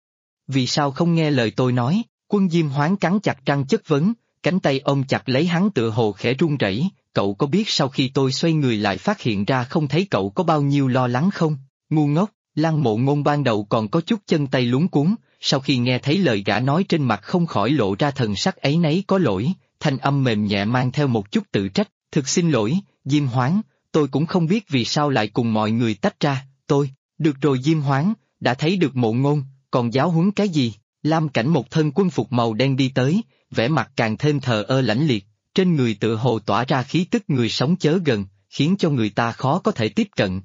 S1: Vì sao không nghe lời tôi nói? Quân Diêm Hoán cắn chặt răng chất vấn, cánh tay ôm chặt lấy hắn tựa hồ khẽ run rẩy. Cậu có biết sau khi tôi xoay người lại phát hiện ra không thấy cậu có bao nhiêu lo lắng không? Ngu ngốc, Lăng Mộ Ngôn ban đầu còn có chút chân tay luống cuống, sau khi nghe thấy lời gã nói trên mặt không khỏi lộ ra thần sắc áy náy có lỗi, thanh âm mềm nhẹ mang theo một chút tự trách, thực xin lỗi, Diêm Hoán, tôi cũng không biết vì sao lại cùng mọi người tách ra, được rồi Diêm Hoán, đã thấy được Mộ Ngôn, còn giáo huấn cái gì? Lam Cảnh một thân quân phục màu đen đi tới, vẻ mặt càng thêm thờ ơ lãnh liệt, trên người tựa hồ tỏa ra khí tức người sống chớ gần, khiến cho người ta khó có thể tiếp cận.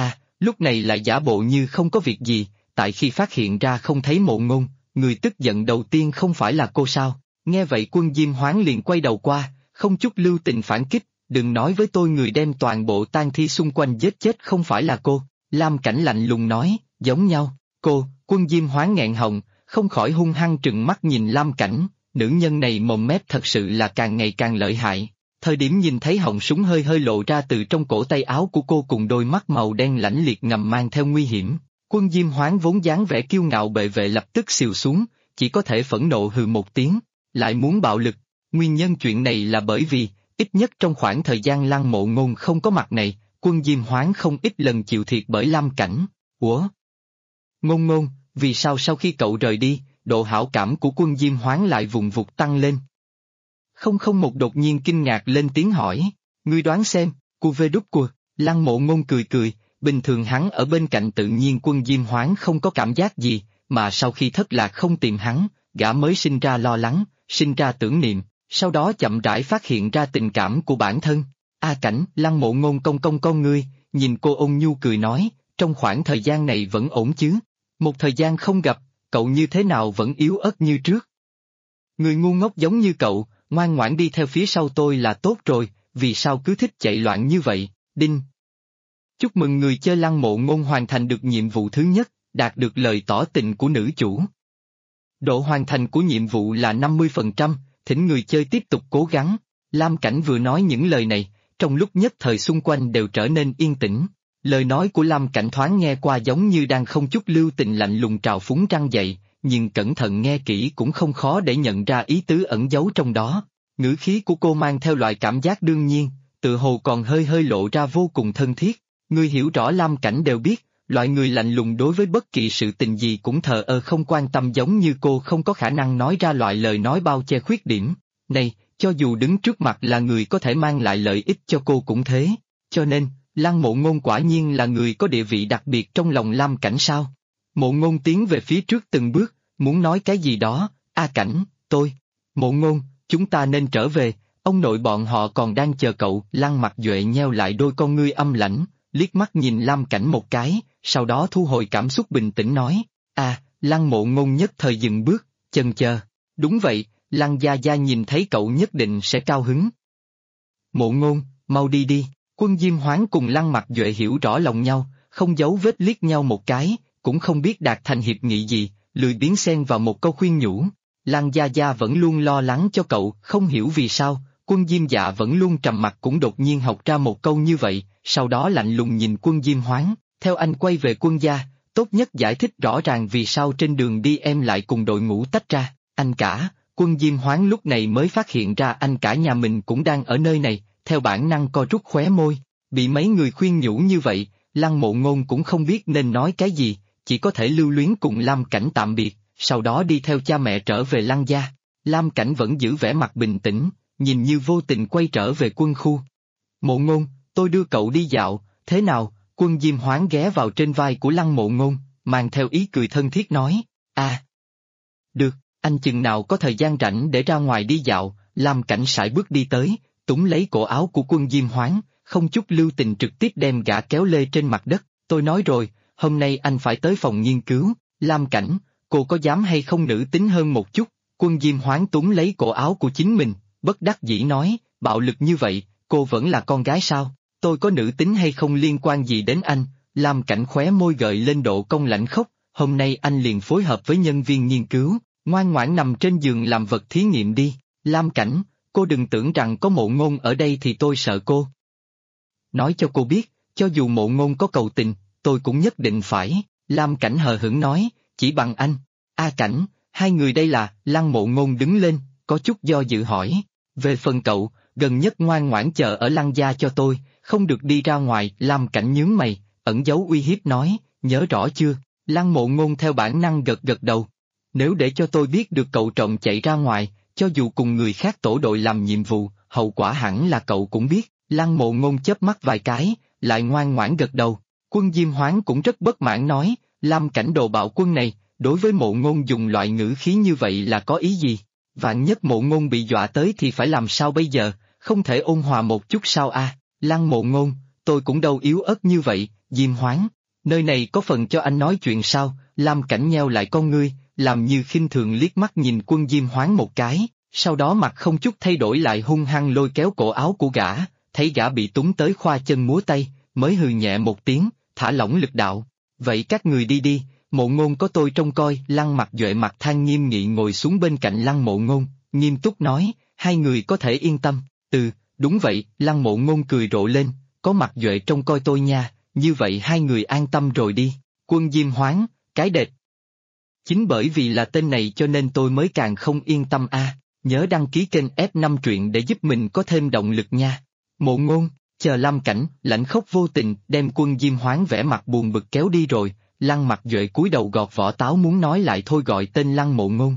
S1: Lúc này lại giả bộ như không có việc gì, tại khi phát hiện ra không thấy Mộ Ngôn, người tức giận đầu tiên không phải là cô sao? Nghe vậy Quân Diêm Hoán liền quay đầu qua, không chút lưu tình phản kích, đừng nói với tôi người đem toàn bộ tang thi xung quanh giết chết không phải là cô. Lam Cảnh lạnh lùng nói, giống nhau, cô, Quân Diêm Hoán nghẹn họng, không khỏi hung hăng trừng mắt nhìn Lam Cảnh, nữ nhân này mồm mép thật sự là càng ngày càng lợi hại. Thời điểm nhìn thấy họng súng hơi hơi lộ ra từ trong cổ tay áo của cô cùng đôi mắt màu đen lãnh liệt ngầm mang theo nguy hiểm, Quân Diêm Hoán vốn dáng vẻ kiêu ngạo bệ vệ lập tức xìu xuống, chỉ có thể phẫn nộ hừ một tiếng, lại muốn bạo lực. Nguyên nhân chuyện này là bởi vì, ít nhất trong khoảng thời gian Lăng Mộ Ngôn không có mặt này, Quân Diêm Hoán không ít lần chịu thiệt bởi Lam Cảnh. Ủa? Ngôn Ngôn, vì sao sau khi cậu rời đi, độ hảo cảm của Quân Diêm Hoán lại vùng vụt tăng lên? Một đột nhiên kinh ngạc lên tiếng hỏi, ngươi đoán xem, cua. Lăng Mộ Ngôn cười cười, bình thường hắn ở bên cạnh tự nhiên Quân Diêm Hoán không có cảm giác gì, mà sau khi thất lạc không tìm hắn, gã mới sinh ra lo lắng, sinh ra tưởng niệm, sau đó chậm rãi phát hiện ra tình cảm của bản thân. A Cảnh, Lăng Mộ Ngôn cong cong con ngươi, nhìn cô ôn nhu cười nói, trong khoảng thời gian này vẫn ổn chứ? Một thời gian không gặp, cậu như thế nào vẫn yếu ớt như trước? Người ngu ngốc giống như cậu, ngoan ngoãn đi theo phía sau tôi là tốt rồi, vì sao cứ thích chạy loạn như vậy? Đinh! Chúc mừng người chơi Lăng Mộ Ngôn hoàn thành được nhiệm vụ thứ nhất, đạt được lời tỏ tình của nữ chủ. Độ hoàn thành của nhiệm vụ là 50%, thỉnh người chơi tiếp tục cố gắng. Lam Cảnh vừa nói những lời này, trong lúc nhất thời xung quanh đều trở nên yên tĩnh. Lời nói của Lam Cảnh thoáng nghe qua giống như đang không chút lưu tình lạnh lùng trào phúng răng dậy, nhưng cẩn thận nghe kỹ cũng không khó để nhận ra ý tứ ẩn giấu trong đó. Ngữ khí của cô mang theo loại cảm giác đương nhiên, tự hồ còn hơi hơi lộ ra vô cùng thân thiết. Người hiểu rõ Lam Cảnh đều biết, loại người lạnh lùng đối với bất kỳ sự tình gì cũng thờ ơ không quan tâm giống như cô không có khả năng nói ra loại lời nói bao che khuyết điểm. Này, cho dù đứng trước mặt là người có thể mang lại lợi ích cho cô cũng thế. Cho nên, Lăng Mộ Ngôn quả nhiên là người có địa vị đặc biệt trong lòng Lam Cảnh sao? Mộ Ngôn tiến về phía trước từng bước, muốn nói cái gì đó, A Cảnh, Mộ Ngôn, chúng ta nên trở về, ông nội bọn họ còn đang chờ cậu. Lăng Mặc Duệ nheo lại đôi con ngươi âm lãnh, liếc mắt nhìn Lam Cảnh một cái, sau đó thu hồi cảm xúc bình tĩnh nói, Lăng Mộ Ngôn nhất thời dừng bước, chần chờ. Đúng vậy, Lăng Gia Gia nhìn thấy cậu nhất định sẽ cao hứng. Mộ Ngôn, mau đi đi. Quân Diêm Hoáng cùng Lăng Mặc Duệ hiểu rõ lòng nhau, không giấu vết liếc nhau một cái, cũng không biết đạt thành hiệp nghị gì, lười biếng xen vào một câu khuyên nhủ. Lăng Gia Gia vẫn luôn lo lắng cho cậu, không hiểu vì sao, Quân Diêm Dạ vẫn luôn trầm mặc cũng đột nhiên học ra một câu như vậy, sau đó lạnh lùng nhìn Quân Diêm Hoáng, theo anh quay về quân gia, tốt nhất giải thích rõ ràng vì sao trên đường đi em lại cùng đội ngũ tách ra. Anh cả. Quân Diêm Hoáng lúc này mới phát hiện ra anh cả nhà mình cũng đang ở nơi này, theo bản năng co rút khóe môi, bị mấy người khuyên nhủ như vậy, Lăng Mộ Ngôn cũng không biết nên nói cái gì, chỉ có thể lưu luyến cùng Lam Cảnh tạm biệt, sau đó đi theo cha mẹ trở về Lăng gia. Lam Cảnh vẫn giữ vẻ mặt bình tĩnh, nhìn như vô tình quay trở về quân khu. Mộ Ngôn, tôi đưa cậu đi dạo, thế nào? Quân Diêm Hoáng ghé vào trên vai của Lăng Mộ Ngôn, mang theo ý cười thân thiết nói, được, anh chừng nào có thời gian rảnh để ra ngoài đi dạo. Lam Cảnh sải bước đi tới, túm lấy cổ áo của Quân Diêm Hoáng, không chút lưu tình trực tiếp đem gã kéo lê trên mặt đất. Tôi nói rồi, hôm nay anh phải tới phòng nghiên cứu. Lam Cảnh, cô có dám hay không nữ tính hơn một chút? Quân Diêm Hoáng túm lấy cổ áo của chính mình, bất đắc dĩ nói, bạo lực như vậy, cô vẫn là con gái sao? Tôi có nữ tính hay không liên quan gì đến anh? Lam Cảnh khóe môi gợi lên độ cong lãnh khốc, hôm nay anh liền phối hợp với nhân viên nghiên cứu, ngoan ngoãn nằm trên giường làm vật thí nghiệm đi. Lam Cảnh, cô đừng tưởng rằng có Mộ Ngôn ở đây thì tôi sợ cô. Nói cho cô biết, cho dù Mộ Ngôn có cầu tình, tôi cũng nhất định phải. Lam Cảnh hờ hững nói, chỉ bằng anh. Cảnh, hai người đây là. Lăng Mộ Ngôn đứng lên, có chút do dự hỏi, về phần cậu, gần nhất ngoan ngoãn chờ ở Lăng gia cho tôi, không được đi ra ngoài. Lam Cảnh nhướng mày, ẩn giấu uy hiếp nói, nhớ rõ chưa? Lăng Mộ Ngôn theo bản năng gật gật đầu. Nếu để cho tôi biết được cậu trộm chạy ra ngoài, cho dù cùng người khác tổ đội làm nhiệm vụ, hậu quả hẳn là cậu cũng biết. Lăng Mộ Ngôn chớp mắt vài cái, lại ngoan ngoãn gật đầu. Quân Diêm Hoáng cũng rất bất mãn nói, Lam Cảnh đồ bạo quân này, đối với Mộ Ngôn dùng loại ngữ khí như vậy là có ý gì? Vạn nhất Mộ Ngôn bị dọa tới thì phải làm sao bây giờ, không thể ôn hòa một chút sao Lăng Mộ Ngôn, tôi cũng đâu yếu ớt như vậy. Diêm Hoáng, nơi này có phần cho anh nói chuyện sao? Lam Cảnh nheo lại con ngươi, làm như khinh thường liếc mắt nhìn Quân Diêm Hoáng một cái, sau đó mặt không chút thay đổi lại hung hăng lôi kéo cổ áo của gã, thấy gã bị túng tới khoa chân múa tay, mới hừ nhẹ một tiếng, thả lỏng lực đạo. Vậy các người đi đi, Mộ Ngôn có tôi trông coi. Lăng Mặc Duệ mặt than nghiêm nghị ngồi xuống bên cạnh Lăng Mộ Ngôn, nghiêm túc nói, hai người có thể yên tâm. Đúng vậy. Lăng Mộ Ngôn cười rộ lên, có Mặc Duệ trông coi tôi nha, như vậy hai người an tâm rồi đi. Quân Diêm Hoáng, cái đệt. Chính bởi vì là tên này cho nên tôi mới càng không yên tâm nhớ đăng ký kênh F5 truyện để giúp mình có thêm động lực nha. Mộ Ngôn, chờ. Lam Cảnh, lãnh khốc vô tình, đem Quân Diêm Hoáng vẻ mặt buồn bực kéo đi rồi. Lăng Mặc Duệ cúi đầu gọt vỏ táo muốn nói lại thôi gọi tên Lăng Mộ Ngôn.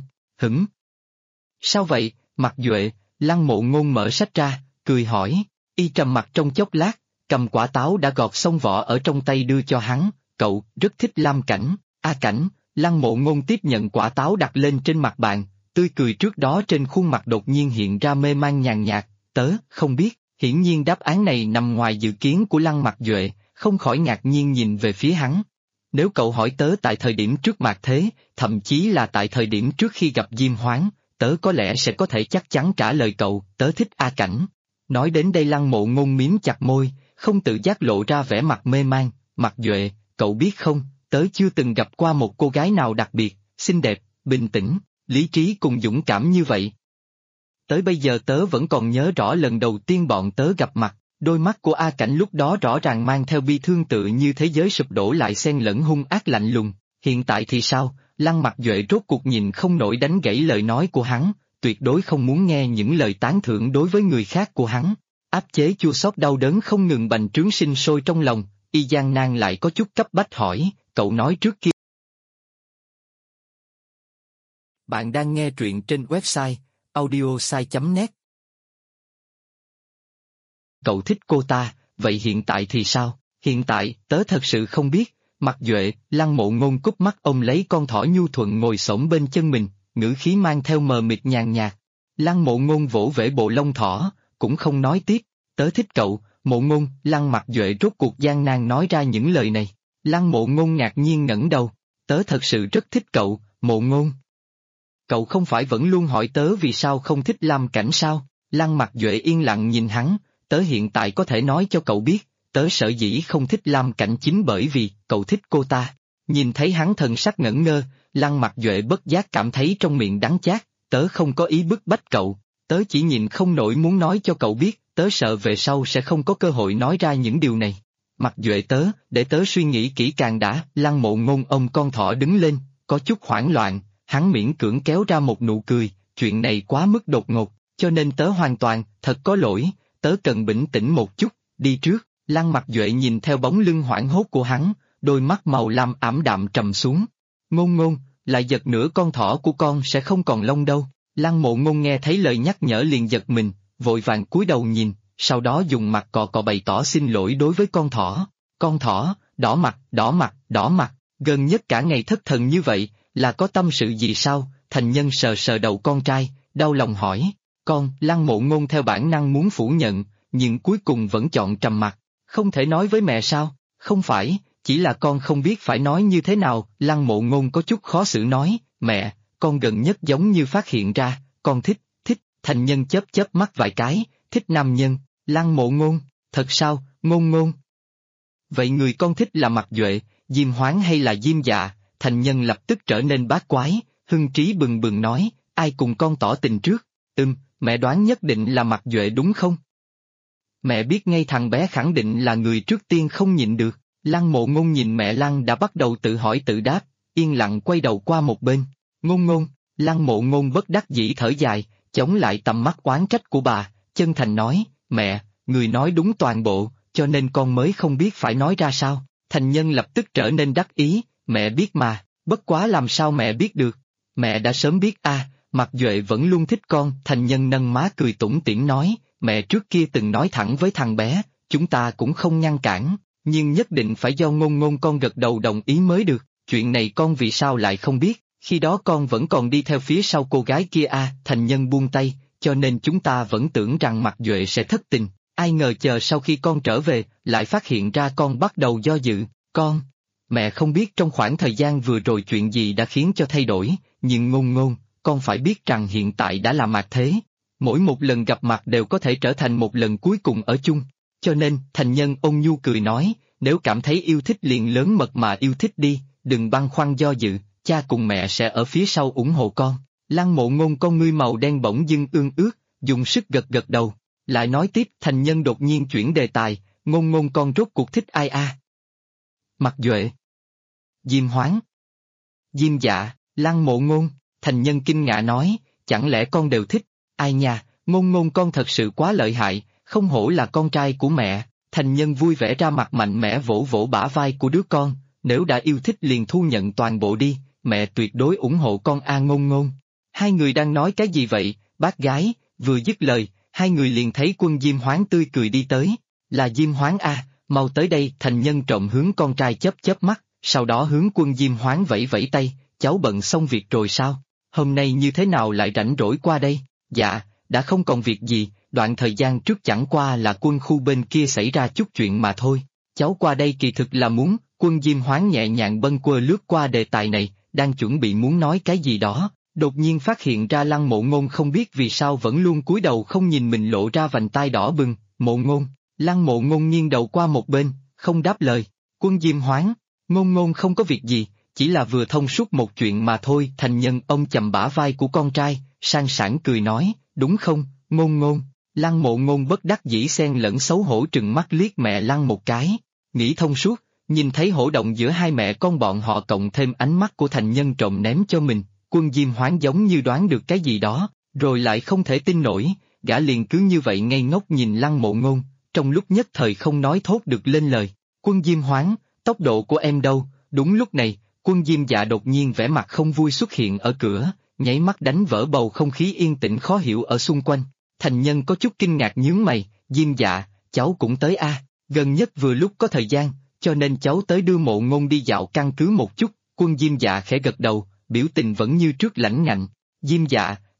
S1: Sao vậy, Mặc Duệ? Lăng Mộ Ngôn mở sách ra, cười hỏi, y trầm mặt trong chốc lát, cầm quả táo đã gọt xong vỏ ở trong tay đưa cho hắn, cậu rất thích Lam Cảnh. Cảnh. Lăng Mộ Ngôn tiếp nhận quả táo đặt lên trên mặt bàn, tươi cười trước đó trên khuôn mặt đột nhiên hiện ra mê man nhàn nhạt, tớ không biết. Hiển nhiên đáp án này nằm ngoài dự kiến của Lăng Mặc Duệ, không khỏi ngạc nhiên nhìn về phía hắn. Nếu cậu hỏi tớ tại thời điểm trước mạt thế, thậm chí là tại thời điểm trước khi gặp Diêm Hoáng, tớ có lẽ sẽ có thể chắc chắn trả lời cậu, tớ thích Cảnh. Nói đến đây Lăng Mộ Ngôn miếm chặt môi, không tự giác lộ ra vẻ mặt mê man. Mặc Duệ, cậu biết không, tớ chưa từng gặp qua một cô gái nào đặc biệt, xinh đẹp, bình tĩnh, lý trí cùng dũng cảm như vậy. Tới bây giờ tớ vẫn còn nhớ rõ lần đầu tiên bọn tớ gặp mặt, đôi mắt của Cảnh lúc đó rõ ràng mang theo bi thương tựa như thế giới sụp đổ lại xen lẫn hung ác lạnh lùng. Hiện tại thì sao? Lăng Mặc Duệ rốt cuộc nhìn không nổi đánh gãy lời nói của hắn, tuyệt đối không muốn nghe những lời tán thưởng đối với người khác của hắn. Áp chế chua xót đau đớn không ngừng bành trướng sinh sôi trong lòng, y gian nan lại có chút cấp bách hỏi, cậu nói trước kia. Bạn đang nghe truyện trên website audiosai.net. Cậu thích cô ta, vậy hiện tại thì sao? Hiện tại, tớ thật sự không biết. Mặc Duệ, Lăng Mộ Ngôn cúp mắt ôm lấy con thỏ nhu thuận ngồi xổm bên chân mình, ngữ khí mang theo mờ mịt nhàn nhạt. Lăng Mộ Ngôn vỗ vẽ bộ lông thỏ, cũng không nói tiếp, tớ thích cậu, Mộ Ngôn. Lăng Mặc Duệ rốt cuộc gian nan nói ra những lời này. Lăng Mộ Ngôn ngạc nhiên ngẩng đầu, tớ thật sự rất thích cậu, Mộ Ngôn. Cậu không phải vẫn luôn hỏi tớ vì sao không thích Lam Cảnh sao? Lăng Mặc Duệ yên lặng nhìn hắn, tớ hiện tại có thể nói cho cậu biết, tớ sở dĩ không thích Lam Cảnh chính bởi vì cậu thích cô ta. Nhìn thấy hắn thần sắc ngẩn ngơ, Lăng Mặc Duệ bất giác cảm thấy trong miệng đắng chát, tớ không có ý bức bách cậu, tớ chỉ nhịn không nổi muốn nói cho cậu biết, tớ sợ về sau sẽ không có cơ hội nói ra những điều này. Mặc Duệ tớ, để tớ suy nghĩ kỹ càng đã. Lăng Mộ Ngôn ôm con thỏ đứng lên, có chút hoảng loạn, hắn miễn cưỡng kéo ra một nụ cười, chuyện này quá mức đột ngột, cho nên tớ hoàn toàn, thật có lỗi, tớ cần bình tĩnh một chút, đi trước. Lăng Mặc Duệ nhìn theo bóng lưng hoảng hốt của hắn, đôi mắt màu lam ảm đạm trầm xuống. Ngôn Ngôn, lại giật nửa con thỏ của con sẽ không còn lông đâu. Lăng Mộ Ngôn nghe thấy lời nhắc nhở liền giật mình, vội vàng cúi đầu nhìn, sau đó dùng mặt cọ cọ bày tỏ xin lỗi đối với con thỏ. Con thỏ, đỏ mặt, đỏ mặt, đỏ mặt, gần nhất cả ngày thất thần như vậy, là có tâm sự gì sao? Thành Nhân sờ sờ đầu con trai, đau lòng hỏi. Con, Lăng Mộ Ngôn theo bản năng muốn phủ nhận, nhưng cuối cùng vẫn chọn trầm mặc. Không thể nói với mẹ sao? Không phải, chỉ là con không biết phải nói như thế nào. Lăng Mộ Ngôn có chút khó xử nói, mẹ, con gần nhất giống như phát hiện ra, con thích. Thành Nhân chớp chớp mắt vài cái, thích nam nhân. Lăng Mộ Ngôn, thật sao? Ngôn Ngôn. Vậy người con thích là Mặc Duệ, Diêm Hoán hay là Diêm Dạ? Thành Nhân lập tức trở nên bát quái, hưng trí bừng bừng nói, ai cùng con tỏ tình trước? Mẹ đoán nhất định là Mặc Duệ đúng không? Mẹ biết ngay thằng bé khẳng định là người trước tiên không nhịn được. Lăng Mộ Ngôn nhìn mẹ Lăng đã bắt đầu tự hỏi tự đáp, yên lặng quay đầu qua một bên. Ngôn Ngôn. Lăng Mộ Ngôn bất đắc dĩ thở dài, chống lại tầm mắt oán trách của bà, chân thành nói, mẹ, người nói đúng toàn bộ, cho nên con mới không biết phải nói ra sao. Thành Nhân lập tức trở nên đắc ý, mẹ biết mà, bất quá làm sao mẹ biết được? Mẹ đã sớm biết a. Mặc Duệ vẫn luôn thích con. Thành Nhân nâng má cười tủm tỉm nói, mẹ trước kia từng nói thẳng với thằng bé, chúng ta cũng không ngăn cản, nhưng nhất định phải do Ngôn Ngôn con gật đầu đồng ý mới được. Chuyện này con vì sao lại không biết, khi đó con vẫn còn đi theo phía sau cô gái kia a. Thành Nhân buông tay, cho nên chúng ta vẫn tưởng rằng Mặc Duệ sẽ thất tình, ai ngờ chờ sau khi con trở về, lại phát hiện ra con bắt đầu do dự. Mẹ không biết trong khoảng thời gian vừa rồi chuyện gì đã khiến cho thay đổi, nhưng Ngôn Ngôn, con phải biết rằng hiện tại đã là mạt thế. Mỗi một lần gặp mặt đều có thể trở thành một lần cuối cùng ở chung. Cho nên, Thành Nhân ôn nhu cười nói, nếu cảm thấy yêu thích liền lớn mật mà yêu thích đi, đừng băn khoăn do dự, cha cùng mẹ sẽ ở phía sau ủng hộ con. Lăng Mộ Ngôn con ngươi màu đen bỗng dưng ương ướt, dùng sức gật gật đầu. Lại nói tiếp. Thành Nhân đột nhiên chuyển đề tài, Ngôn Ngôn con rốt cuộc thích ai a? Mặc Duệ, Diêm Hoán, Diêm Dạ. Lăng Mộ Ngôn. Thành Nhân kinh ngạc nói, chẳng lẽ con đều thích? Ai nha, Ngôn Ngôn con thật sự quá lợi hại, không hổ là con trai của mẹ. Thành Nhân vui vẻ ra mặt mạnh mẽ vỗ vỗ bả vai của đứa con, nếu đã yêu thích liền thu nhận toàn bộ đi, mẹ tuyệt đối ủng hộ con a. Ngôn Ngôn. Hai người đang nói cái gì vậy, bác gái? Vừa dứt lời, hai người liền thấy Quân Diêm Hoán tươi cười đi tới. Là Diêm Hoán a, mau tới đây. Thành Nhân trộm hướng con trai chớp chớp mắt, sau đó hướng Quân Diêm Hoán vẫy vẫy tay, cháu bận xong việc rồi sao? Hôm nay như thế nào lại rảnh rỗi qua đây? Dạ, đã không còn việc gì, đoạn thời gian trước chẳng qua là quân khu bên kia xảy ra chút chuyện mà thôi. Cháu qua đây kỳ thực là muốn. Quân Diêm Hoán nhẹ nhàng bâng quơ lướt qua đề tài này, đang chuẩn bị muốn nói cái gì đó, đột nhiên phát hiện ra Lăng Mộ Ngôn không biết vì sao vẫn luôn cúi đầu không nhìn mình lộ ra vành tai đỏ bừng. Mộ Ngôn. Lăng Mộ Ngôn nghiêng đầu qua một bên, không đáp lời. Quân Diêm Hoán. Ngôn Ngôn không có việc gì, chỉ là vừa thông suốt một chuyện mà thôi. Thành Nhân ông chầm bả vai của con trai, sang sảng cười nói, đúng không, Ngôn Ngôn? Lăng Mộ Ngôn bất đắc dĩ xen lẫn xấu hổ trừng mắt liếc mẹ Lăng một cái, nghĩ thông suốt, nhìn thấy hổ động giữa hai mẹ con bọn họ cộng thêm ánh mắt của Thành Nhân trộm ném cho mình, Quân Diêm Hoán giống như đoán được cái gì đó, rồi lại không thể tin nổi, gã liền cứ như vậy ngây ngốc nhìn Lăng Mộ Ngôn, trong lúc nhất thời không nói thốt được lên lời. Quân Diêm Hoán, tốc độ của em đâu? Đúng lúc này, Quân Diêm Dạ đột nhiên vẻ mặt không vui xuất hiện ở cửa, nháy mắt đánh vỡ bầu không khí yên tĩnh khó hiểu ở xung quanh. Thành Nhân có chút kinh ngạc nhướng mày, Diêm Dạ, cháu cũng tới a? Gần nhất vừa lúc có thời gian, cho nên cháu tới đưa Mộ Ngôn đi dạo căn cứ một chút. Quân Diêm Dạ khẽ gật đầu, biểu tình vẫn như trước lãnh ngạnh. Diêm Dạ,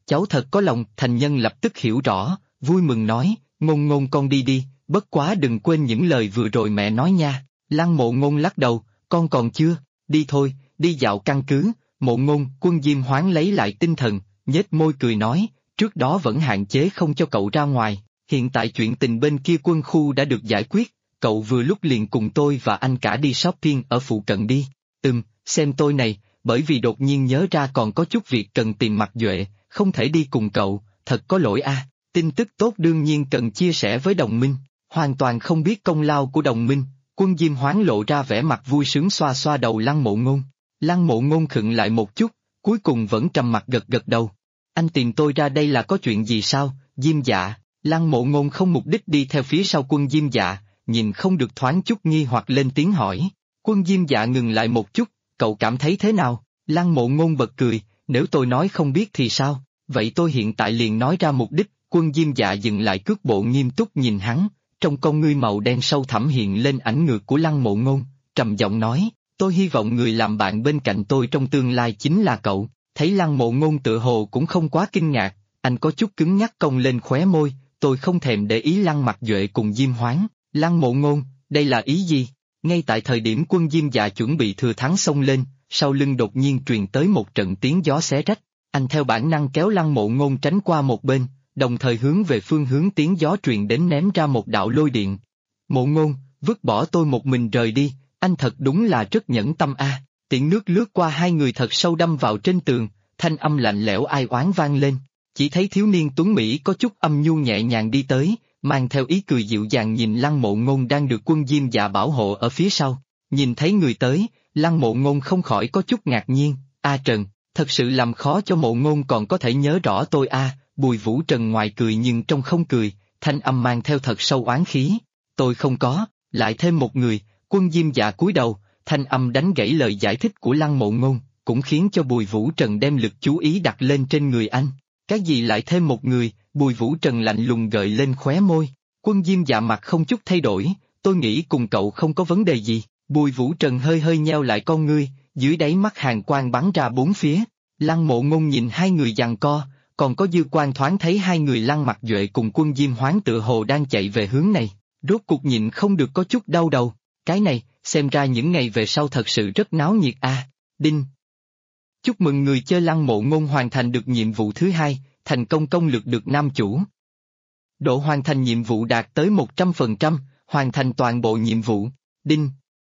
S1: cháu thật có lòng. Thành Nhân lập tức hiểu rõ, vui mừng nói, Ngôn Ngôn con đi đi, bất quá đừng quên những lời vừa rồi mẹ nói nha. Lăng Mộ Ngôn lắc đầu, con còn chưa, đi thôi, đi dạo căn cứ. Mộ Ngôn. Quân Diêm Hoán lấy lại tinh thần, nhếch môi cười nói, trước đó vẫn hạn chế không cho cậu ra ngoài, hiện tại chuyện tình bên kia quân khu đã được giải quyết, cậu vừa lúc liền cùng tôi và anh cả đi shopping ở phụ cận đi. Xem tôi này, bởi vì đột nhiên nhớ ra còn có chút việc cần tìm Mạc Duệ, không thể đi cùng cậu, thật có lỗi a. Tin tức tốt đương nhiên cần chia sẻ với đồng minh, hoàn toàn không biết công lao của đồng minh. Quân Diêm Hoán lộ ra vẻ mặt vui sướng xoa xoa đầu Lăng Mộ Ngôn. Lăng Mộ Ngôn khựng lại một chút, cuối cùng vẫn trầm mặt gật gật đầu. Anh tìm tôi ra đây là có chuyện gì sao, Diêm Dạ? Lăng Mộ Ngôn không mục đích đi theo phía sau Quân Diêm Dạ, nhìn không được thoáng chút nghi hoặc lên tiếng hỏi. Quân Diêm Dạ ngừng lại một chút, cậu cảm thấy thế nào? Lăng Mộ Ngôn bật cười, nếu tôi nói không biết thì sao, vậy tôi hiện tại liền nói ra mục đích. Quân Diêm Dạ dừng lại cước bộ nghiêm túc nhìn hắn, trong con ngươi màu đen sâu thẳm hiện lên ảnh ngược của Lăng Mộ Ngôn, trầm giọng nói, tôi hy vọng người làm bạn bên cạnh tôi trong tương lai chính là cậu. Thấy Lăng Mộ Ngôn tựa hồ cũng không quá kinh ngạc, anh có chút cứng nhắc cong lên khóe môi, tôi không thèm để ý Lăng Mặc Duệ cùng Diêm Hoán. Lăng Mộ Ngôn, đây là ý gì? Ngay tại thời điểm Quân Diêm Dạ chuẩn bị thừa thắng xông lên, sau lưng đột nhiên truyền tới một trận tiếng gió xé rách, anh theo bản năng kéo Lăng Mộ Ngôn tránh qua một bên, đồng thời hướng về phương hướng tiếng gió truyền đến ném ra một đạo lôi điện. Mộ Ngôn, vứt bỏ tôi một mình rời đi, anh thật đúng là rất nhẫn tâm a. Tiễn nước lướt qua hai người thật sâu đâm vào trên tường, thanh âm lạnh lẽo ai oán vang lên, chỉ thấy thiếu niên tuấn Mỹ có chút âm nhu nhẹ nhàng đi tới, mang theo ý cười dịu dàng nhìn Lăng Mộ Ngôn đang được Quân Diêm Dạ bảo hộ ở phía sau. Nhìn thấy người tới, Lăng Mộ Ngôn không khỏi có chút ngạc nhiên, A Trần, thật sự làm khó cho Mộ Ngôn còn có thể nhớ rõ tôi a. Bùi Vũ Trần ngoài cười nhưng trong không cười, thanh âm mang theo thật sâu oán khí. Tôi không có, lại thêm một người. Quân Diêm Dạ cúi đầu, thanh âm đánh gãy lời giải thích của Lăng Mộ Ngôn, cũng khiến cho Bùi Vũ Trần đem lực chú ý đặt lên trên người anh. Cái gì lại thêm một người? Bùi Vũ Trần lạnh lùng gợi lên khóe môi. Quân Diêm Dạ mặt không chút thay đổi, tôi nghĩ cùng cậu không có vấn đề gì. Bùi Vũ Trần hơi hơi nheo lại con ngươi, dưới đáy mắt hàn quang bắn ra bốn phía. Lăng Mộ Ngôn nhìn hai người giằng co, còn có dư quan thoáng thấy hai người Lăng Mặc Duệ cùng Quân Diêm Hoán tựa hồ đang chạy về hướng này, rốt cuộc nhịn không được có chút đau đầu. Cái này, xem ra những ngày về sau thật sự rất náo nhiệt a. Đinh! Chúc mừng người chơi Lăng Mộ Ngôn hoàn thành được nhiệm vụ thứ hai, thành công công lược được nam chủ. Độ hoàn thành nhiệm vụ đạt tới 100%, hoàn thành toàn bộ nhiệm vụ. Đinh!